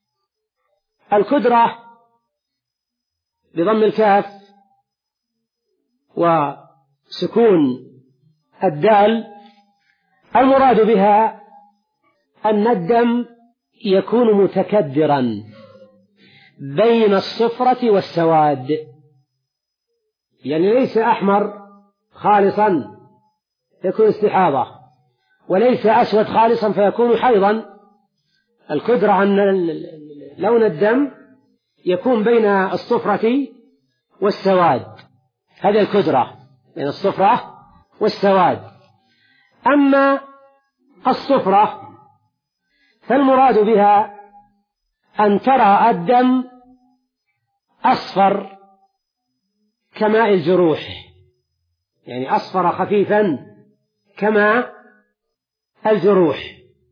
A: الكدرة بضم الكاف وسكون الدال، المراد بها أن الدم يكون متكدرا بين الصفرة والسواد، يعني ليس أحمر خالصا يكون استحاضة، وليس أسود خالصا فيكون حيضا. الكدرة أن لون الدم يكون بين الصفرة والسواد، هذه الكدرة بين الصفرة والسواد. أما الصفرة فالمراد بها أن ترى الدم أصفر كماء الجروح، يعني أصفر خفيفا كماء الجروح.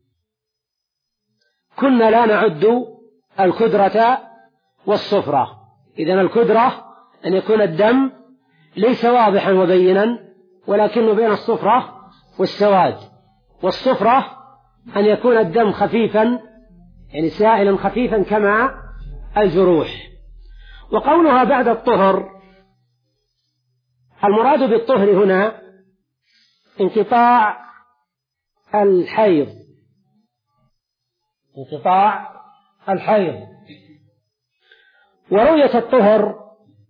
A: كنا لا نعد الكدرة والصفرة، إذن الكدرة أن يكون الدم ليس واضحا وبينا ولكنه بين الصفرة والسواد، والصفرة أن يكون الدم خفيفا يعني سائلا خفيفا كماء الجروح. وقولها بعد الطهر، المراد بالطهر هنا انقطاع الحيض، انقطاع الحيض. ورؤية الطهر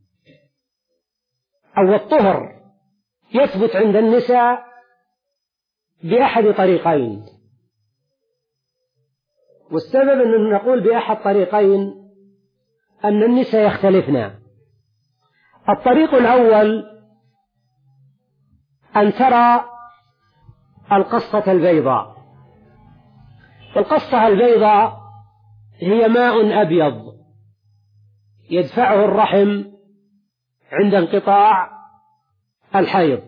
A: أو الطهر يثبت عند النساء بأحد طريقين، والسبب أن نقول بأحد طريقين أن النساء يختلفن. الطريق الأول أن ترى القصة البيضاء، والقصة البيضاء هي ماء أبيض يدفعه الرحم عند انقطاع الحيض.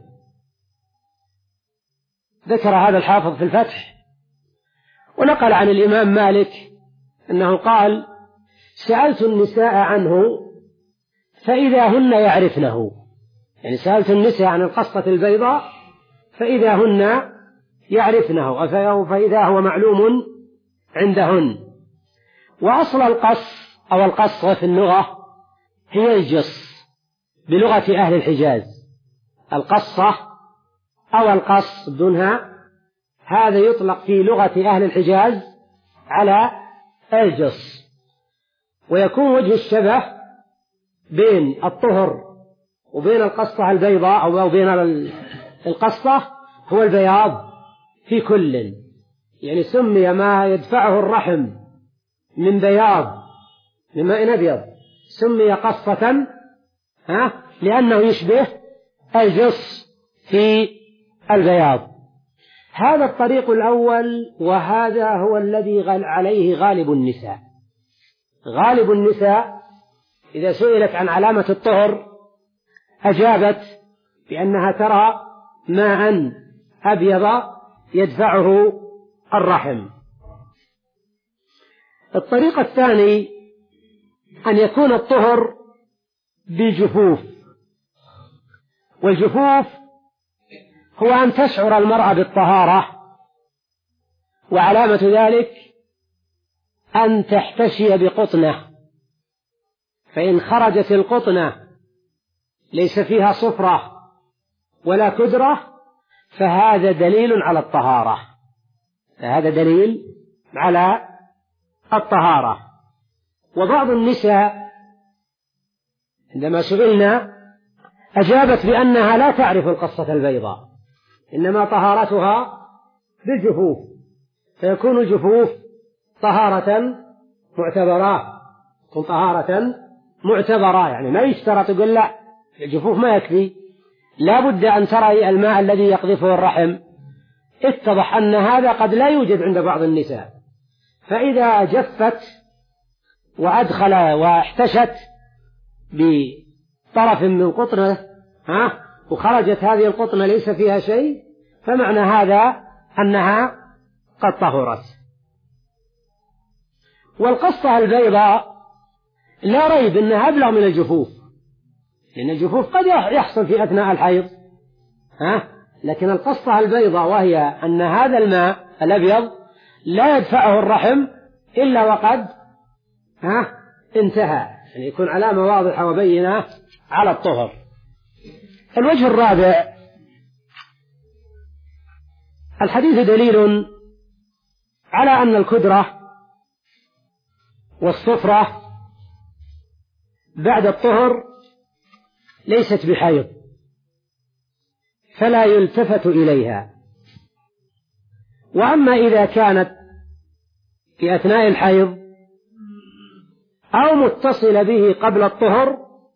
A: ذكر هذا الحافظ في الفتح، ونقل عن الإمام مالك أنه قال: سألت النساء عنه فإذا هن يعرفنه، يعني سألت النساء عن القصة البيضاء فإذا هن يعرفنه، فإذا هو معلوم عندهن. وأصل القص أو القصة في اللغة هي الجص بلغة أهل الحجاز، القصة أو القص دونها، هذا يطلق في لغة أهل الحجاز على الجص. ويكون وجه الشبه بين الطهر وبين القصة البيضاء أو بين القصة هو البياض في كل، يعني سمي ما يدفعه الرحم من بياض من ماء أبيض سمي قصة ها لأنه يشبه الجص في البياض. هذا الطريق الأول، وهذا هو الذي عليه غالب النساء. غالب النساء إذا سئلت عن علامة الطهر أجابت بأنها ترى ماء أبيض يدفعه الرحم. الطريق الثاني أن يكون الطهر بجفوف، والجفوف هو أن تشعر المرأة بالطهارة، وعلامة ذلك أن تحتشي بقطنة، فإن خرجت القطنة ليس فيها صفرة ولا كدرة فهذا دليل على الطهارة، فهذا دليل على الطهارة. وبعض النساء عندما سئلنا أجابت بأنها لا تعرف القصة البيضاء، إنما طهارتها بالجفوف، فيكون الجفوف طهارة معتبرة، تكون طهارة معتبرة، يعني ما يشترط يقول لا الجفوف ما يكفي، لا بد أن ترى الماء الذي يقذفه الرحم. اتضح أن هذا قد لا يوجد عند بعض النساء، فإذا جفت وأدخل واحتشت بطرف من قطنة ها وخرجت هذه القطنة ليس فيها شيء، فمعنى هذا أنها قد طهرت. والقصة البيضاء لا ريب أنها أبلغ من الجفوف، لأن الجفوف قد يحصل في أثناء الحيض ها، لكن القصة البيضاء وهي أن هذا الماء الأبيض لا يدفعه الرحم إلا وقد ها انتهى، يعني يكون علامة واضحة وبينة على الطهر. الوجه الرابع، الحديث دليل على أن الكدرة والصفرة بعد الطهر ليست بحيض، فلا يلتفت إليها. وأما إذا كانت في أثناء الحيض أو متصل به قبل الطهر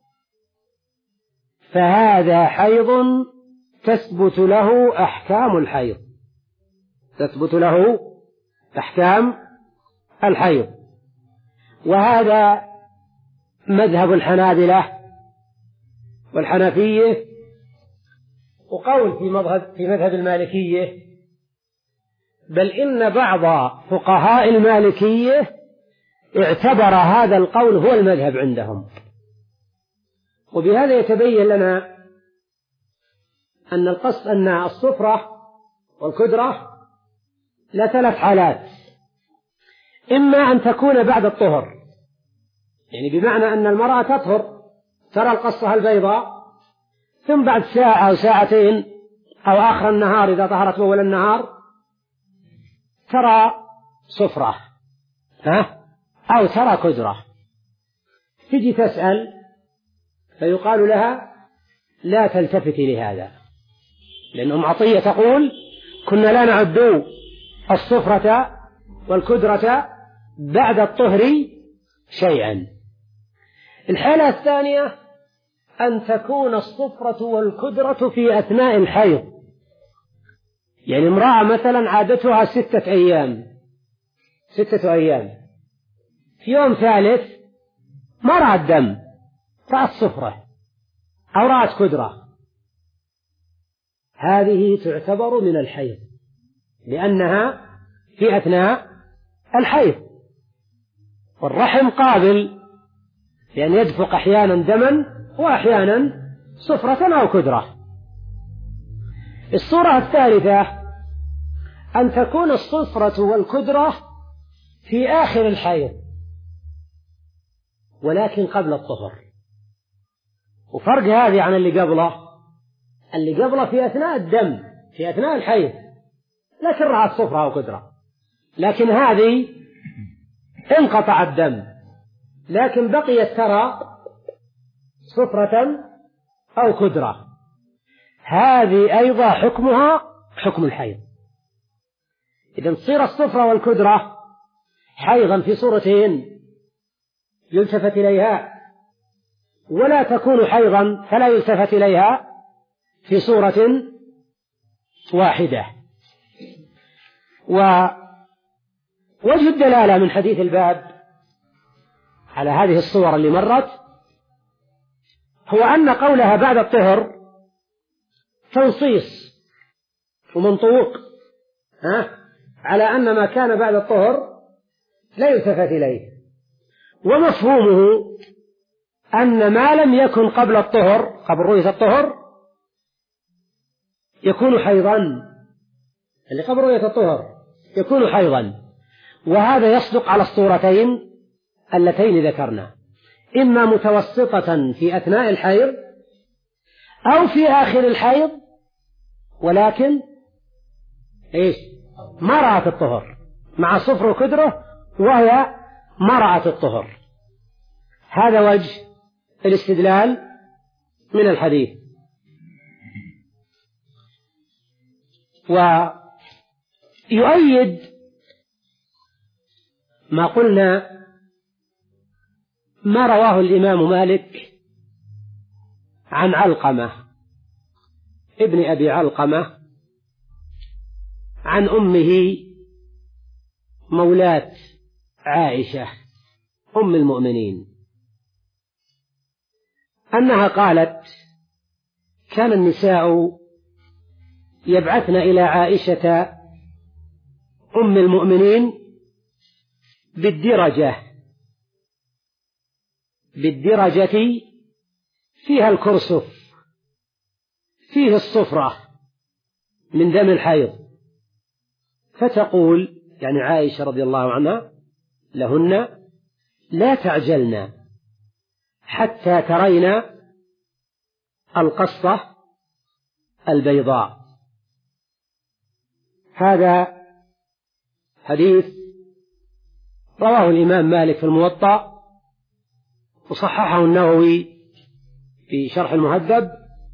A: فهذا حيض تثبت له أحكام الحيض، تثبت له أحكام الحيض. وهذا مذهب الحنابلة والحنفية، وقول في مذهب في مذهب المالكية، بل إن بعض فقهاء المالكية اعتبر هذا القول هو المذهب عندهم. وبهذا يتبين لنا أن القصد أن الصفرة والكدرة لا ثلاث حالات، إما أن تكون بعد الطهر، يعني بمعنى أن المرأة تطهر ترى القصة البيضاء، ثم بعد ساعة أو ساعتين أو آخر النهار إذا طهرت أول النهار ترى صفرة ها أو ترى كدرة، تجي تسأل فيقال لها لا تلتفتي لهذا، لأن أم عطية تقول كنا لا نعد الصفرة والكدرة بعد الطهر شيئا. الحالة الثانية أن تكون الصفرة والكدرة في أثناء الحيض، يعني امرأة مثلا عادتها ستة أيام ستة أيام في يوم ثالث ما رأت دم، رأت صفرة أو رأت كدرة، هذه تعتبر من الحيض لأنها في أثناء الحيض، والرحم قابل لأن يدفق أحيانا دما وأحيانا صفرة أو كدرة. الصورة الثالثة أن تكون الصفرة والكدرة في آخر الحيض ولكن قبل الطهر، وفرق هذه عن اللي قبله، اللي قبله في أثناء الدم في أثناء الحيض لكن رأت صفرة وكدرة، لكن هذه انقطع الدم لكن بقيت ترى صفرة أو كدرة، هذه أيضا حكمها حكم الحيض. إذن تصير الصفرة والكدرة حيضا في صورتين يلتفت إليها، ولا تكون حيضا فلا يلتفت إليها في صورة واحدة. ووجه الدلالة من حديث الباب على هذه الصور اللي مرت هو أن قولها بعد الطهر تنصيص ومنطوق ها على أن ما كان بعد الطهر لا يلتفت إليه، ومفهومه أن ما لم يكن قبل الطهر قبل رؤية الطهر يكون حيضا، اللي قبل رؤية الطهر يكون حيضا. وهذا يصدق على الصورتين اللتين ذكرنا، إما متوسطة في أثناء الحيض أو في آخر الحيض ولكن إيش ما رأت الطهر مع صفر وكدره وهي ما رأت الطهر. هذا وجه الاستدلال من الحديث. ويؤيد ما قلنا ما رواه الإمام مالك عن علقمة ابن أبي علقمة عن أمه مولاة عائشة أم المؤمنين أنها قالت كان النساء يبعثن إلى عائشة أم المؤمنين بالدرجة بالدرجة فيها الكرسف فيه الصفرة من دم الحيض، فتقول يعني عائشة رضي الله عنها لهن لا تعجلن حتى ترين القصة البيضاء. هذا حديث رواه الإمام مالك في الموطأ وصححه النووي في شرح المهذب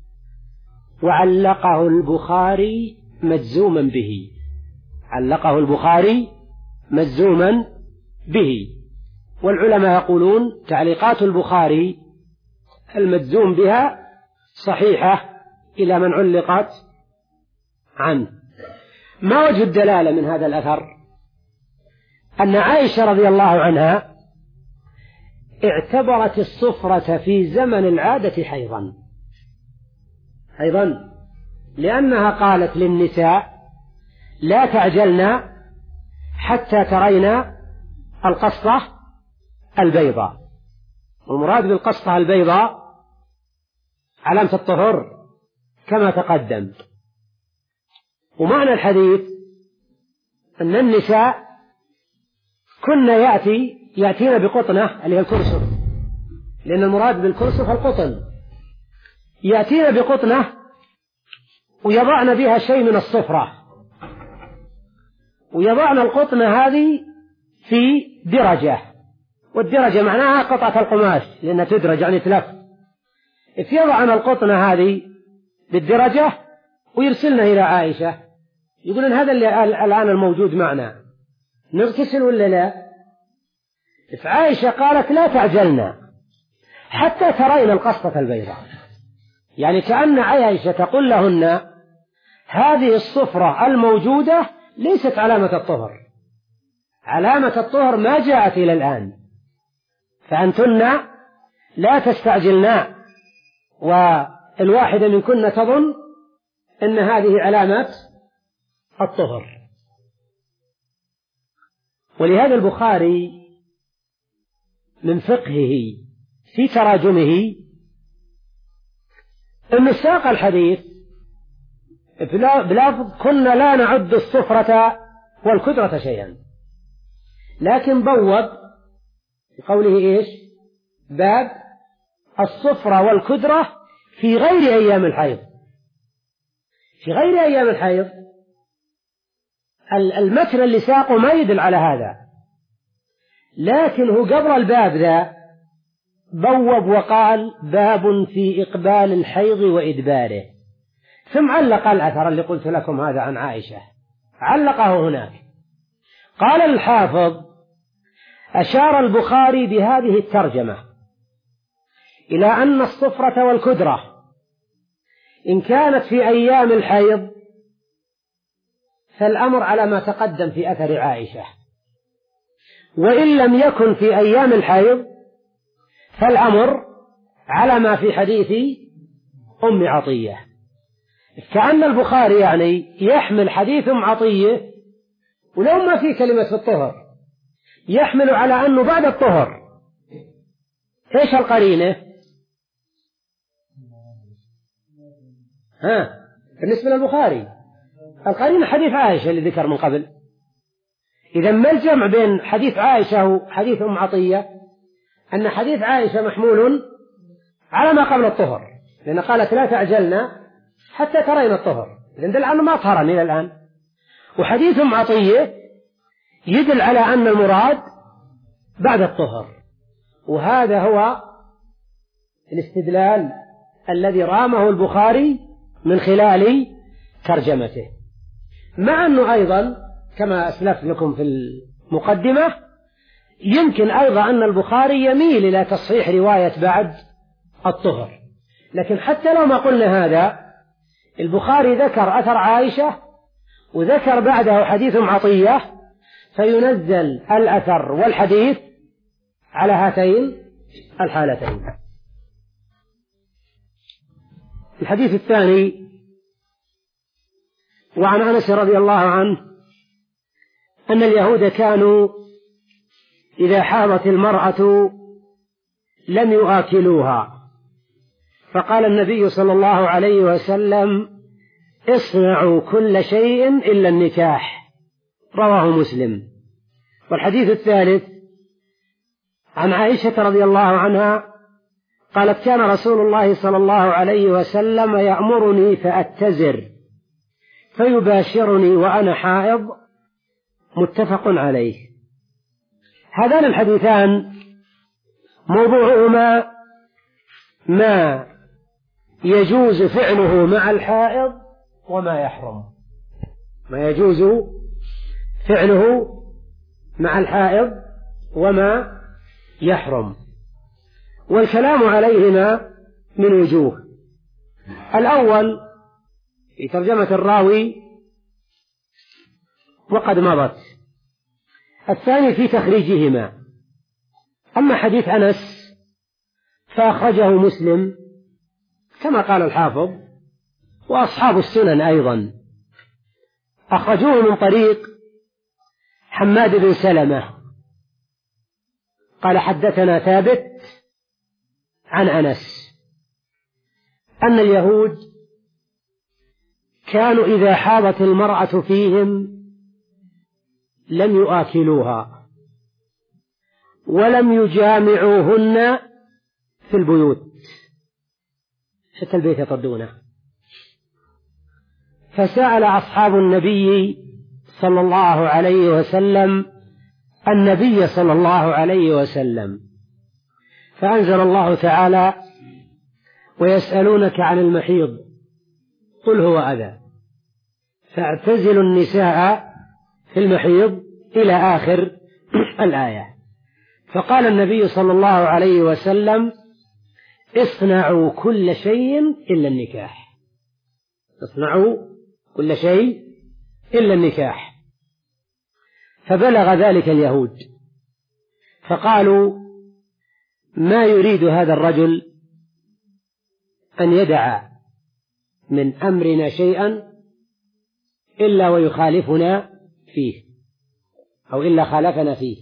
A: وعلقه البخاري مجزوما به علقه البخاري مجزوما به. والعلماء يقولون تعليقات البخاري المجزوم بها صحيحة إلى من علقت عنه. ما وجه الدلالة من هذا الأثر؟ أن عائشة رضي الله عنها اعتبرت الصفرة في زمن العادة حيضا أيضا، لأنها قالت للنساء لا تعجلن حتى ترين القصة البيضاء. والمراد بالقصة البيضاء علامة الطهر كما تقدم. ومعنى الحديث أن النساء كن يأتي يأتين بقطنة اللي هي الكرسف، لأن المراد بالكرسف القطن، يأتين بقطنة ويضعن بها شيء من الصفرة، ويضعن القطنة هذه في درجة، والدرجة معناها قطعة القماش لأنها تدرج يعني تلف، فيضعن القطنة هذه بالدرجة ويرسلنا إلى عائشة يقولون هذا اللي الآن الموجود معنا نغتسل ولا لا؟ فعائشة قالت لا تعجلنا حتى ترين القصة البيضاء، يعني كأن عائشة تقول لهن هذه الصفرة الموجودة ليست علامة الطهر، علامة الطهر ما جاءت إلى الآن، فأنتن لا تستعجلنا والواحدة منكن تظن أن هذه علامة الطهر. ولهذا البخاري من فقهه في تراجمه أن ساق الحديث بلفظ كنا لا نعد الصفرة والكدرة شيئا، لكن بوب بقوله إيش باب الصفرة والكدرة في غير أيام الحيض. في غير أيام الحيض المتن اللي ساقه ما يدل على هذا، لكن هو قبل الباب ذا بوب وقال باب في إقبال الحيض وإدباره، ثم علق الأثر اللي قلت لكم هذا عن عائشة، علقه هناك. قال الحافظ أشار البخاري بهذه الترجمة إلى أن الصفرة والكدرة إن كانت في أيام الحيض فالأمر على ما تقدم في أثر عائشة، وإن لم يكن في أيام الحيض فالأمر على ما في حديث أم عطية. كأن البخاري يعني يحمل حديث أم عطية ولو ما في كلمة في الطهر يحمل على أنه بعد الطهر. إيش القرينة؟ ها بالنسبة للبخاري القرينة حديث عائشة اللي ذكر من قبل. إذا ما الجمع بين حديث عائشة وحديث أم عطية؟ أن حديث عائشة محمول على ما قبل الطهر، لأن قالت لا تعجلنا حتى ترين الطهر، لأن الآن ما طهرن إلى الآن. وحديث أم عطية يدل على أن المراد بعد الطهر، وهذا هو الاستدلال الذي رامه البخاري من خلال ترجمته. مع أنه أيضا كما أسلفت لكم في المقدمة يمكن أيضا أن البخاري يميل إلى تصحيح رواية بعد الطهر، لكن حتى لو ما قلنا هذا البخاري ذكر أثر عائشة وذكر بعده حديث عطية، فينزل الأثر والحديث على هاتين الحالتين. الحديث الثاني وعن أنس رضي الله عنه أن اليهود كانوا إذا حاضت المرأة لم يآكلوها، فقال النبي صلى الله عليه وسلم اصنعوا كل شيء إلا النكاح، رواه مسلم. والحديث الثالث عن عائشة رضي الله عنها قالت كان رسول الله صلى الله عليه وسلم يأمرني فأتزر فيباشرني وأنا حائض، متفق عليه. هذان الحديثان موضوعهما ما يجوز فعله مع الحائض وما يحرم، ما يجوز فعله مع الحائض وما يحرم، والكلام عليهما من وجوه. الأول في ترجمة الراوي وقد مضت، الثاني في تخريجهما. أما حديث أنس فأخرجه مسلم كما قال الحافظ وأصحاب السنن أيضا، أخرجوه من طريق حماد بن سلمة قال حدثنا ثابت عن أنس أن اليهود كانوا إذا حاضت المرأة فيهم لم يؤكلوها ولم يجامعوهن في البيوت، حتى البيت يطردونه. فسأل أصحاب النبي صلى الله عليه وسلم النبي صلى الله عليه وسلم، فأنزل الله تعالى ويسألونك عن المحيض قل هو أذى فاعتزلوا النساء في المحيض إلى آخر الآية. فقال النبي صلى الله عليه وسلم اصنعوا كل شيء إلا النكاح، اصنعوا كل شيء إلا النكاح. فبلغ ذلك اليهود فقالوا ما يريد هذا الرجل أن يدع من أمرنا شيئا إلا ويخالفنا فيه أو إلا خالفنا فيه.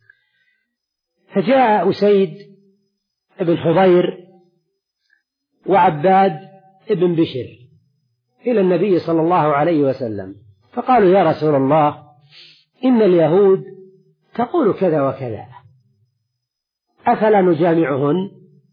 A: فجاء أسيد ابن حضير وعباد ابن بشر إلى النبي صلى الله عليه وسلم فقالوا يا رسول الله إن اليهود تقول كذا وكذا أفلا نجامعهن؟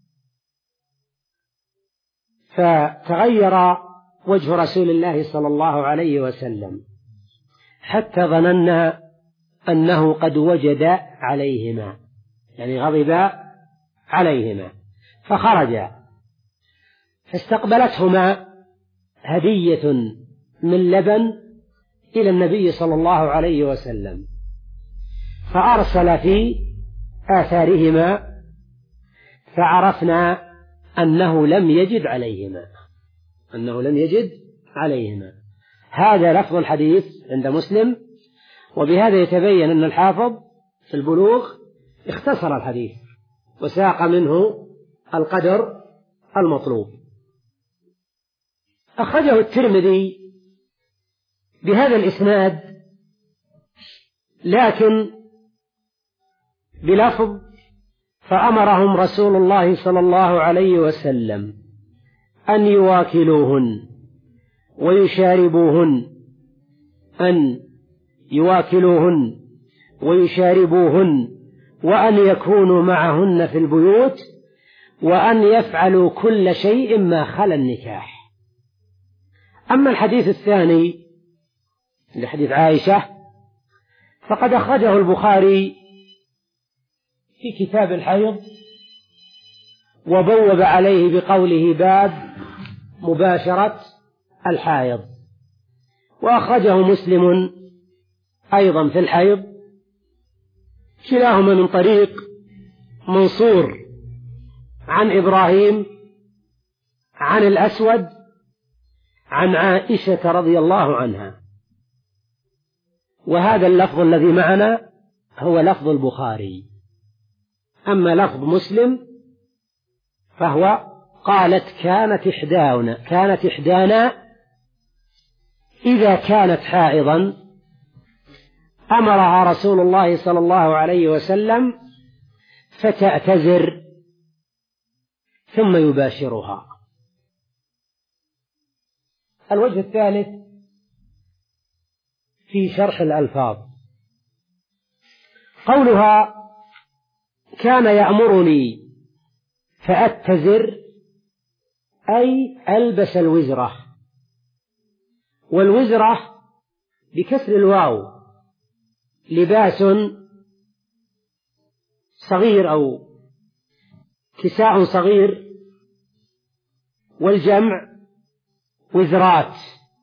A: فتغير وجه رسول الله صلى الله عليه وسلم حتى ظننا أنه قد وجد عليهما، يعني غضب عليهما، فخرج فاستقبلتهما هدية من لبن إلى النبي صلى الله عليه وسلم، فأرسل في آثارهما فعرفنا أنه لم يجد عليهما أنه لم يجد عليهما هذا لفظ الحديث عند مسلم، وبهذا يتبين أن الحافظ في البلوغ اختصر الحديث وساق منه القدر المطلوب. أخرجه الترمذي بهذا الإسناد لكن بلفظ: فأمرهم رسول الله صلى الله عليه وسلم أن يواكلوهن ويشاربوهن أن يواكلوهن ويشاربوهن وأن يكونوا معهن في البيوت وأن يفعلوا كل شيء ما خلا النكاح. أما الحديث الثاني لحديث عائشة فقد أخرجه البخاري في كتاب الحيض وبوب عليه بقوله: باب مباشرة الحائض. وأخرجه مسلم أيضا في الحيض، كلاهما من طريق منصور عن إبراهيم عن الأسود عن عائشة رضي الله عنها. وهذا اللفظ الذي معنا هو لفظ البخاري. أما لفظ مسلم فهو: قالت كانت إحدانا كانت إحدانا إذا كانت حائضا أمرها رسول الله صلى الله عليه وسلم فتأتزر ثم يباشرها. الوجه الثالث في شرح الألفاظ، قولها: كان يأمرني فأتزر أي ألبس الوزرة، والوزرة بكسر الواو لباس صغير أو كساء صغير، والجمع وزرات.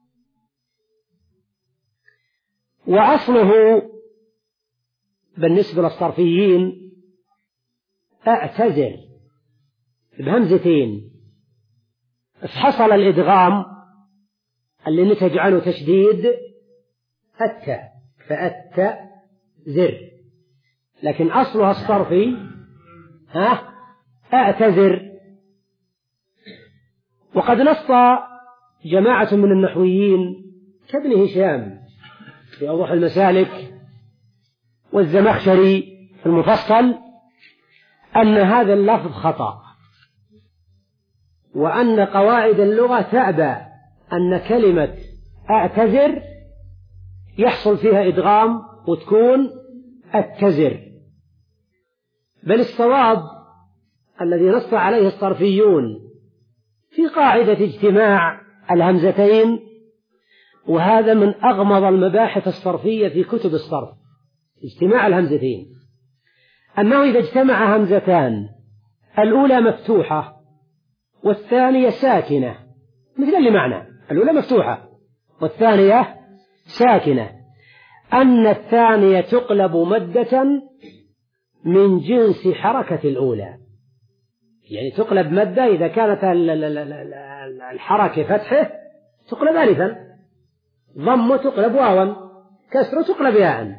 A: وأصله بالنسبة للصرفيين أعتذر بهمزتين، حصل الإدغام اللي نتج عنه تشديد أتى فأتى زر، لكن أصلها الصرفي ها أعتذر. وقد نص جماعة من النحويين كابن هشام في أوضح المسالك والزمخشري في المفصل أن هذا اللفظ خطأ، وأن قواعد اللغة تأبى أن كلمة أعتذر يحصل فيها إدغام وتكون أتزر، بل الصواب الذي نص عليه الصرفيون في قاعدة اجتماع الهمزتين، وهذا من أغمض المباحث الصرفية في كتب الصرف، اجتماع الهمزتين، أنه إذا اجتمع همزتان الأولى مفتوحة والثانية ساكنة مثل اللي معنا، الأولى مفتوحة والثانية ساكنة، أن الثانية تقلب مدة من جنس حركة الأولى، يعني تقلب مدة إذا كانت الحركة فتحه تقلب ألفا، ضم تقلب واوا، كسر تقلب ياء،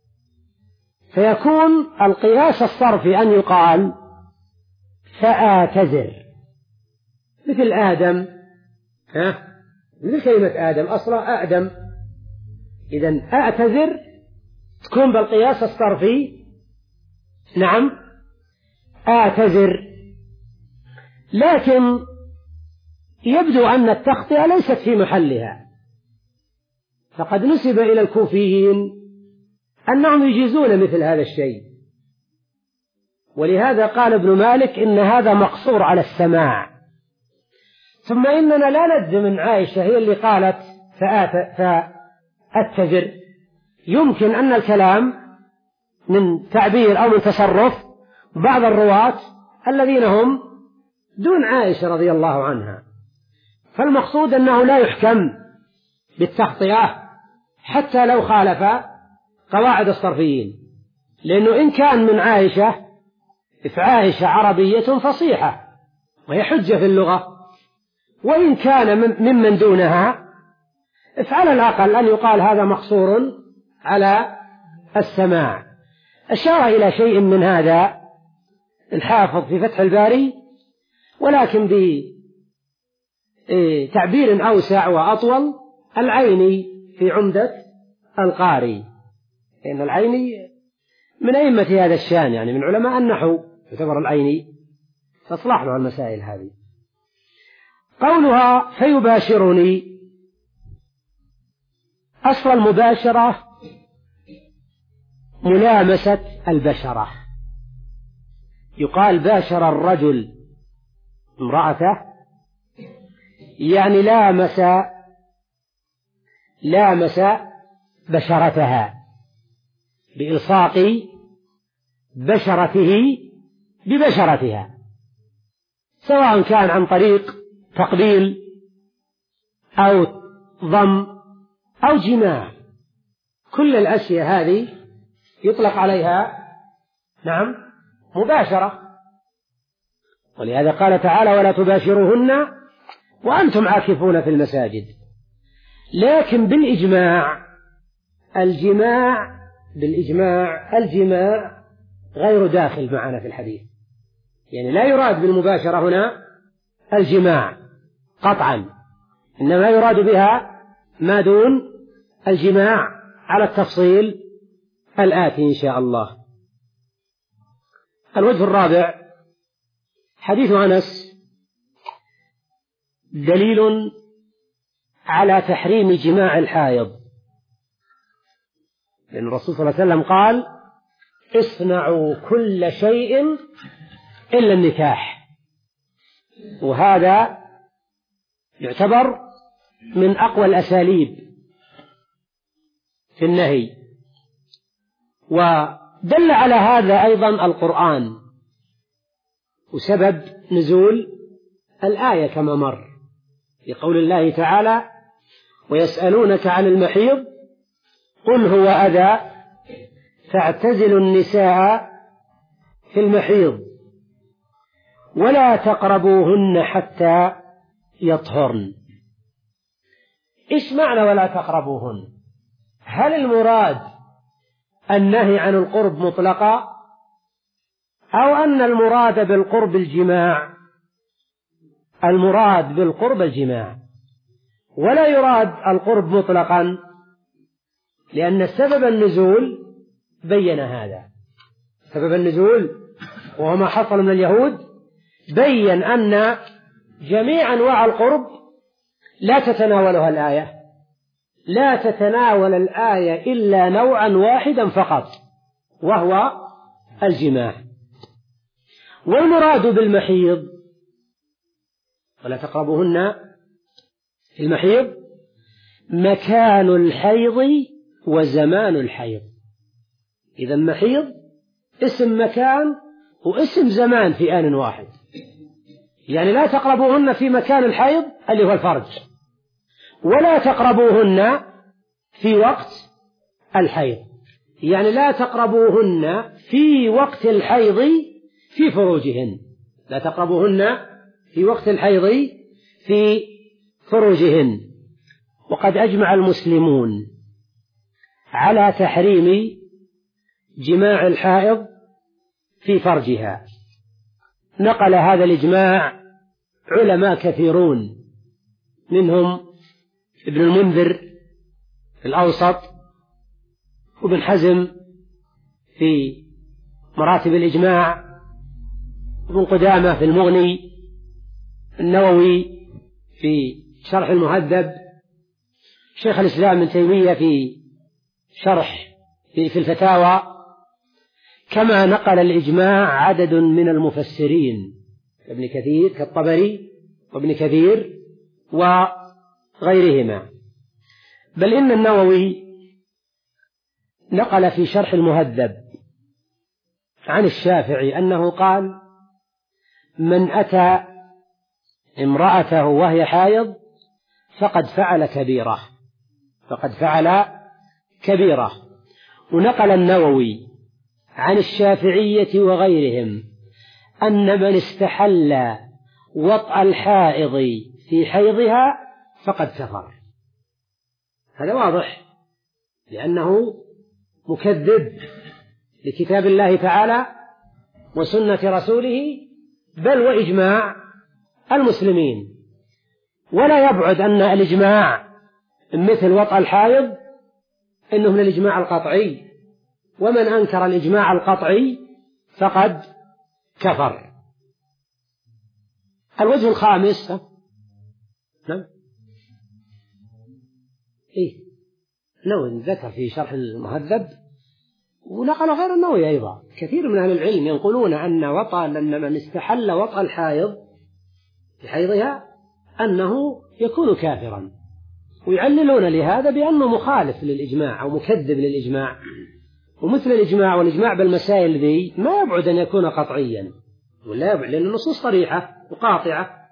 A: فيكون القياس الصرفي أن يقال فآتزر مثل آدم، ها مثل كلمة آدم أصلا آدم، إذن أعتذر تكون بالقياس الصرفي نعم أعتذر. لكن يبدو أن التخطئة ليست في محلها، فقد نسب إلى الكوفيين أنهم يجيزون مثل هذا الشيء، ولهذا قال ابن مالك إن هذا مقصور على السماع. ثم إننا لا ندري من عائشة هي اللي قالت فأتذر، يمكن أن الكلام من تعبير أو من تصرف بعض الرواة الذين هم دون عائشة رضي الله عنها، فالمقصود أنه لا يحكم بالتخطئة حتى لو خالف قواعد الصرفيين، لأنه إن كان من عائشة فعائشة عربية فصيحة وهي حجة في اللغة، وإن كان ممن دونها فعلى الأقل أن يقال هذا مقصور على السماع. أشار إلى شيء من هذا الحافظ في فتح الباري، ولكن بتعبير أوسع وأطول، العيني في عمدة القاري، لأن العيني من أئمة هذا الشان، يعني من علماء النحو يعتبر العيني، فاصلحنا عن المسائل هذه. قولها فيباشرني، أصل المباشرة ملامسة البشرة، يقال باشر الرجل امرأته، يعني لامس لامس بشرتها بإلصاق بشرته ببشرتها، سواء كان عن طريق تقبيل أو ضم أو جماع، كل الأشياء هذه يطلق عليها نعم مباشرة. ولهذا قال تعالى ولا تباشروهن وأنتم عاكفون في المساجد. لكن بالإجماع الجماع بالإجماع الجماع غير داخل معنا في الحديث، يعني لا يراد بالمباشرة هنا الجماع قطعا، إنما يراد بها ما دون الجماع على التفصيل الآتي إن شاء الله. الوجه الرابع حديث أنس دليل على تحريم جماع الحائض، لأن الرسول صلى الله عليه وسلم قال اصنعوا كل شيء إلا النكاح، وهذا يعتبر من أقوى الأساليب في النهي. ودل على هذا أيضا القرآن وسبب نزول الآية كما مر في قول الله تعالى ويسألونك عن المحيض قل هو أذى فاعتزلوا النساء في المحيض ولا تقربوهن حتى يطهرن. إيش معنى ولا تقربوهن؟ هل المراد النهي عن القرب مطلقا، أو أن المراد بالقرب الجماع؟ المراد بالقرب الجماع، ولا يراد القرب مطلقا، لأن سبب النزول بين هذا. سبب النزول وهو ما حصل من اليهود بين أن جميع أنواع القرب لا تتناولها الآية، لا تتناول الآية إلا نوعا واحدا فقط وهو الجماع. والمراد بالمحيض ولا تقربوهن في المحيض مكان الحيض وزمان الحيض. إذا محيض اسم مكان واسم زمان في آن واحد، يعني لا تقربوهن في مكان الحيض اللي هو الفرج، ولا تقربوهن في وقت الحيض، يعني لا تقربوهن في وقت الحيض في فروجهن، لا تقربوهن في وقت الحيض في فروجهن. وقد أجمع المسلمون على تحريم جماع الحائض في فرجها. نقل هذا الإجماع علماء كثيرون، منهم ابن المنذر في الأوسط، وابن حزم في مراتب الإجماع، ابن قدامة في المغني، النووي في شرح المهذب، شيخ الإسلام ابن تيمية في شرح في, في الفتاوى، كما نقل الإجماع عدد من المفسرين ابن كثير كالطبري وابن كثير وغيرهما. بل إن النووي نقل في شرح المهذب عن الشافعي أنه قال من أتى امرأته وهي حائض فقد فعل كبيرة فقد فعل كبيرة. ونقل النووي عن الشافعية وغيرهم أن من استحل وطأ الحائض في حيضها فقد كفر. هذا واضح، لأنه مكذب لكتاب الله تعالى وسنة رسوله بل وإجماع المسلمين. ولا يبعد أن الإجماع مثل وطأ الحائض إنه من الإجماع القطعي، ومن أنكر الإجماع القطعي فقد كفر. الوجه الخامس نعم إيه النووي ذكر في شرح المهذب، ونقل غير النووي أيضا كثير من أهل العلم ينقلون أن وطأ أن من استحل وطأ الحائض بحيضها أنه يكون كافرا، ويعللون لهذا بأنه مخالف للإجماع أو مكذب للإجماع. ومثل الإجماع والإجماع بالمسائل ذي ما يبعد أن يكون قطعيا، ولا يبعد لأن النصوص صريحة وقاطعة.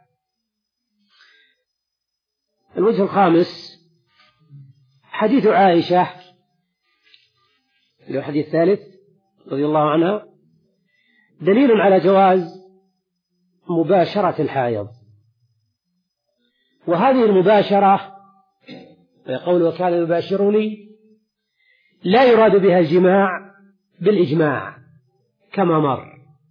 A: الوجه الخامس حديث عائشة الحديث الثالث رضي الله عنها دليل على جواز مباشرة الحائض. وهذه المباشرة يقول وكان يباشرني لا يراد بها الجماع بالإجماع كما مر.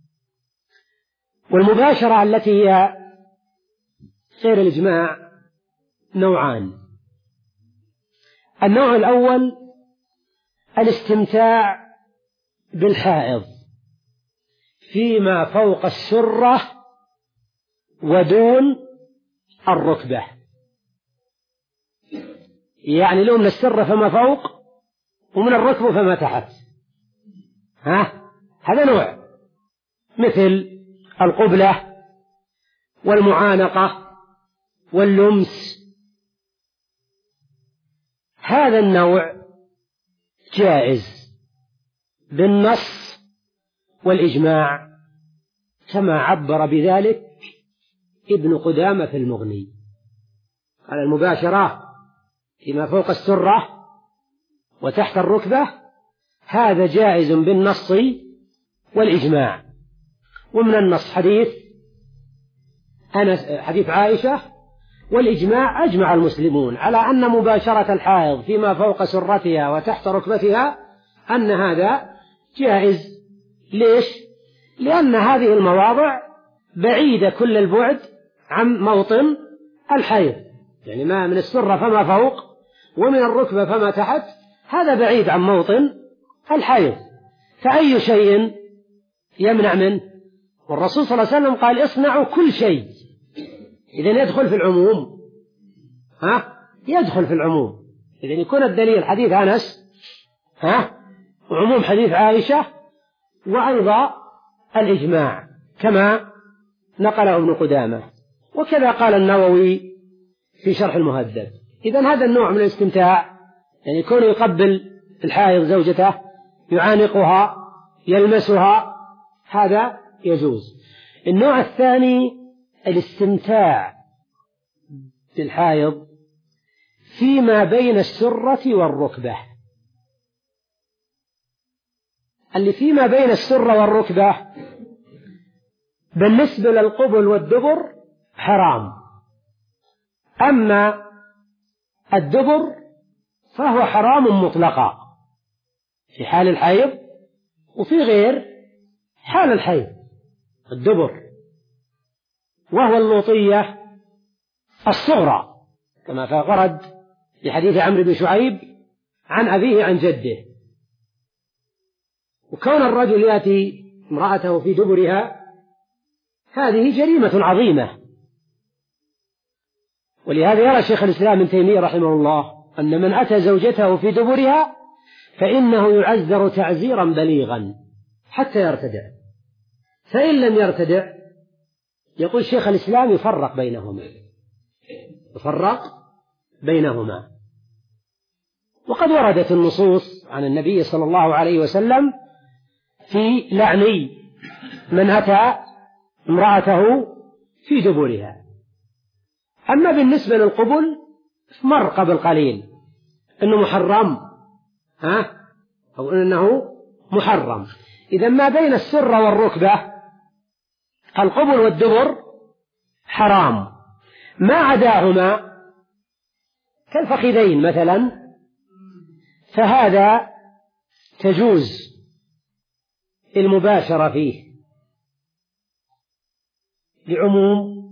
A: والمباشرة التي هي غير الإجماع نوعان. النوع الأول الاستمتاع بالحائض فيما فوق السرة ودون الركبة، يعني لو من السرة فما فوق ومن الركبة فما تحت، ها هذا نوع، مثل القبلة والمعانقة واللمس. هذا النوع جائز بالنص والإجماع كما عبر بذلك ابن قدامة في المغني، على المباشرة فيما فوق السرة وتحت الركبة هذا جائز بالنص والإجماع. ومن النص حديث أنس حديث عائشة، والإجماع أجمع المسلمون على أن مباشرة الحائض فيما فوق سرتها وتحت ركبتها أن هذا جائز. ليش؟ لأن هذه المواضع بعيدة كل البعد عن موطن الحيض، يعني ما من السرة فما فوق ومن الركبة فما تحت، هذا بعيد عن موطن الحيض، فأي شيء يمنع منه؟ والرسول صلى الله عليه وسلم قال اصنعوا كل شيء، إذن يدخل في العموم، ها يدخل في العموم. إذن يكون الدليل حديث أنس ها وعموم حديث عائشة، وأيضا الإجماع كما نقله ابن قدامة، وكذا قال النووي في شرح المهذب. إذن هذا النوع من الاستمتاع، يعني يكون يقبل الحائض زوجته، يعانقها، يلمسها، هذا يجوز. النوع الثاني الاستمتاع بالحائض فيما بين السرة والركبة. اللي فيما بين السرة والركبة بالنسبة للقبل والدبر حرام، أما الدبر فهو حرام مطلقا في حال الحيض وفي غير حال الحيض. الدبر وهو اللوطية الصغرى كما ورد في حديث عمرو بن شعيب عن أبيه عن جده. وكون الرجل يأتي امرأته في دبرها هذه جريمة عظيمة، ولهذا يرى شيخ الإسلام ابن تيمية رحمه الله أن من أتى زوجته في دبرها فإنه يعذر تعزيرا بليغا حتى يرتدع، فإن لم يرتدع يقول شيخ الإسلام يفرق بينهما يفرق بينهما. وقد وردت النصوص عن النبي صلى الله عليه وسلم في لعن من أتى امرأته في دبرها. أما بالنسبة للقبل مر قبل قليل أنه محرم، ها أو أنه محرم. إذا ما بين السرة والركبة القبل والدبر حرام، ما عداهما كالفخذين مثلا فهذا تجوز المباشرة فيه لعموم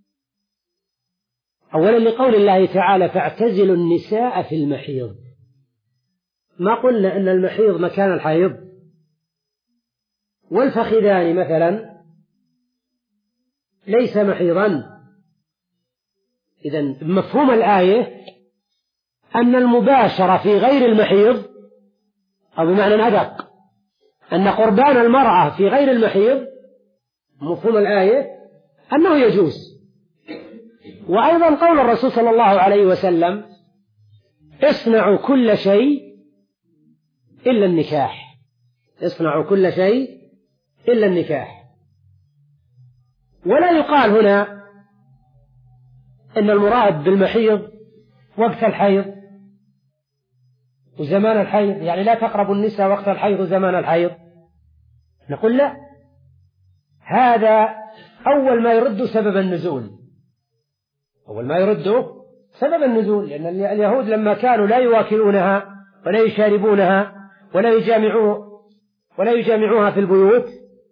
A: أولا لقول الله تعالى فاعتزلوا النساء في المحيض. ما قلنا أن المحيض مكان الحيض، والفخذان مثلا ليس محيضا. إذن مفهوم الآية أن المباشرة في غير المحيض، أو بمعنى أدق أن قربان المرأة في غير المحيض، مفهوم الآية أنه يجوز. وأيضا قول الرسول صلى الله عليه وسلم اصنعوا كل شيء إلا النكاح، اصنعوا كل شيء إلا النكاح. ولا يقال هنا إن المراد بالمحيض وقت الحيض وزمان الحيض، يعني لا تقربوا النساء وقت الحيض وزمان الحيض. نقول لا، هذا أول ما يرد سبب النزول، أول ما يرد سبب النزول، لأن اليهود لما كانوا لا يواكلونها ولا يشاربونها ولا يجامعوه ولا يجامعوها في البيوت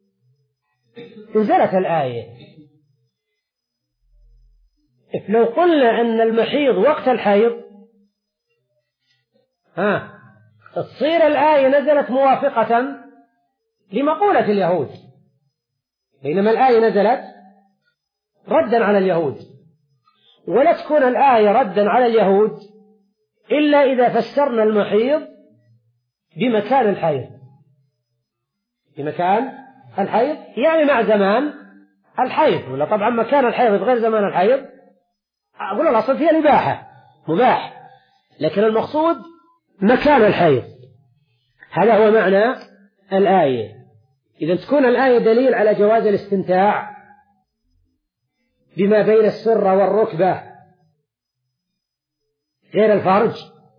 A: نزلت الآية. لو قلنا أن المحيض وقت الحيض ها تصير الآية نزلت موافقة لمقولة اليهود، بينما الآية نزلت ردا على اليهود. ولا تكون الآية ردا على اليهود إلا إذا فسرنا المحيض بمكان الحيض، بمكان الحيض يعني مع زمان الحيض، ولا طبعا مكان الحيض غير زمان الحيض. أقول الأصل فيها الإباحة مباح، لكن المقصود مكان الحيض. هذا هو معنى الآية. إذا تكون الآية دليل على جواز الاستمتاع بما بين السرة والركبة غير الفرج،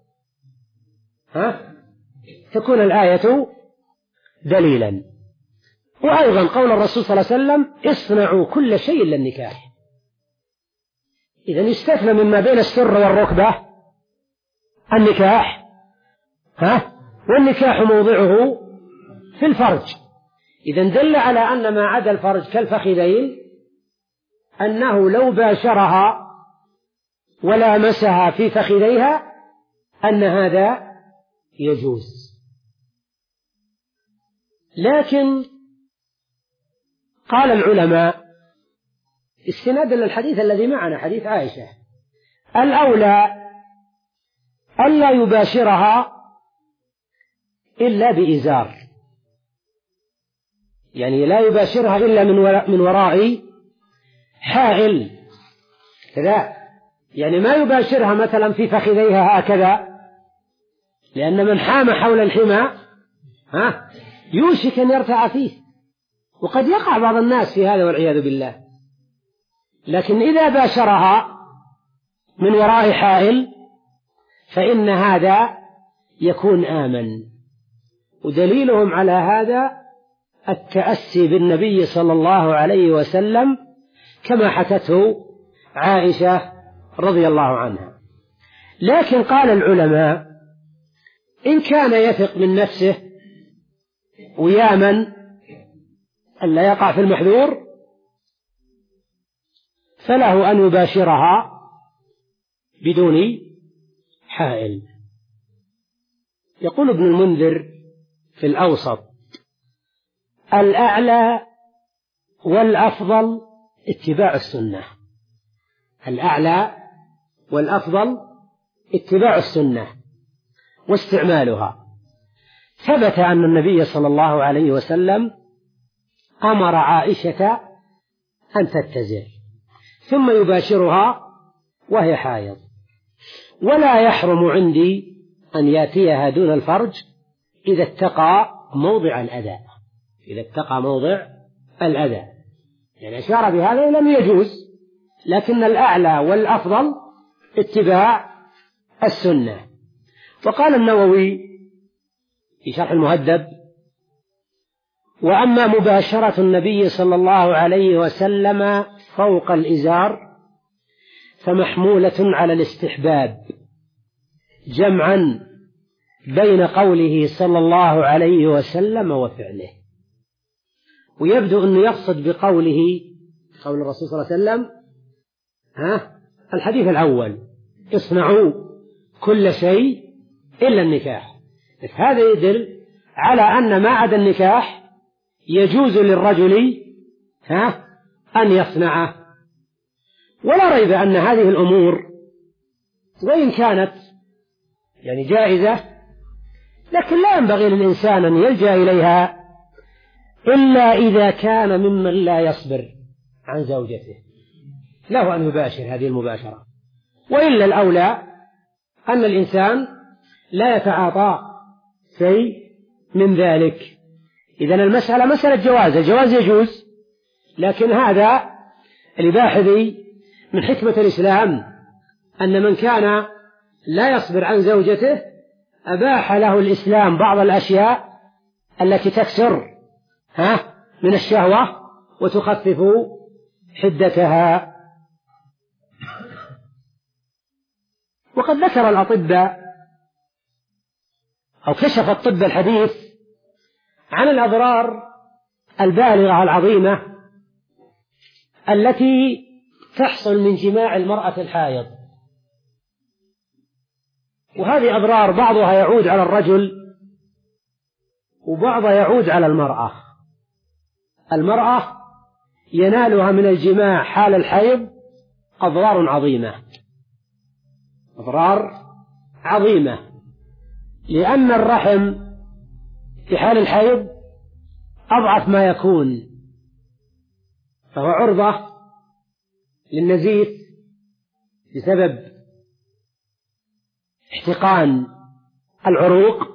A: ها تكون الآية دليلا. وأيضا قول الرسول صلى الله عليه وسلم اصنعوا كل شيء إلا النكاح. إذا يستثنى مما بين السرة والركبة النكاح، ها والنكاح موضعه في الفرج. إذا دل على أن ما عدا الفرج كالفخذين أنه لو باشرها ولامسها في فخذيها أن هذا يجوز. لكن قال العلماء استنادا للحديث الذي معنا حديث عائشة الأولى ألا يباشرها إلا بإزار، يعني لا يباشرها إلا من وراء, من وراء حائل كذا، يعني ما يباشرها مثلا في فخذيها هكذا، لأن من حام حول الحمى ها يوشك أن يرتع فيه، وقد يقع بعض الناس في هذا والعياذ بالله. لكن إذا باشرها من وراء حائل فإن هذا يكون آمن. ودليلهم على هذا التأسي بالنبي صلى الله عليه وسلم كما حكته عائشة رضي الله عنها. لكن قال العلماء إن كان يثق من نفسه ويامن ألا يقع في المحذور فله أن يباشرها بدون حائل. يقول ابن المنذر في الأوسط الأعلى والأفضل اتباع السنة، الأعلى والأفضل اتباع السنة واستعمالها. ثبت أن النبي صلى الله عليه وسلم أمر عائشة أن تتزر ثم يباشرها وهي حائض، ولا يحرم عندي أن يأتيها دون الفرج إذا اتقى موضع الأذى، إذا اتقى موضع الأذى، يعني أشار بهذا لم يجوز، لكن الأعلى والأفضل اتباع السنة. وقال النووي في شرح المهذب وأما مباشرة النبي صلى الله عليه وسلم فوق الإزار فمحمولة على الاستحباب جمعا بين قوله صلى الله عليه وسلم وفعله. ويبدو أنه يقصد بقوله قول الرسول صلى الله عليه وسلم ها الحديث الأول اصنعوا كل شيء إلا النكاح. هذا يدل على أن ما عدا النكاح يجوز للرجل ها أن يصنعه. ولا ريب أن هذه الأمور وإن كانت يعني جائزة لكن لا ينبغي للإنسان أن يلجأ إليها إلا إذا كان ممن لا يصبر عن زوجته، له أن يباشر هذه المباشرة. وإلا الأولى أن الإنسان لا يتعاطى شيء من ذلك. إذن المسألة مسألة جواز، الجواز يجوز، لكن هذا الإباحة من حكمة الإسلام أن من كان لا يصبر عن زوجته أباح له الإسلام بعض الأشياء التي تكسر ها من الشهوة وتخفف حدتها. وقد ذكر الأطباء أو كشف الطب الحديث عن الأضرار البالغة العظيمة التي تحصل من جماع المرأة الحائض، وهذه أضرار بعضها يعود على الرجل وبعضها يعود على المرأة. المرأة ينالها من الجماع حال الحيض أضرار عظيمة، أضرار عظيمة، لأن الرحم في حال الحيض أضعف ما يكون، فهو عرضة للنزيف بسبب احتقان العروق،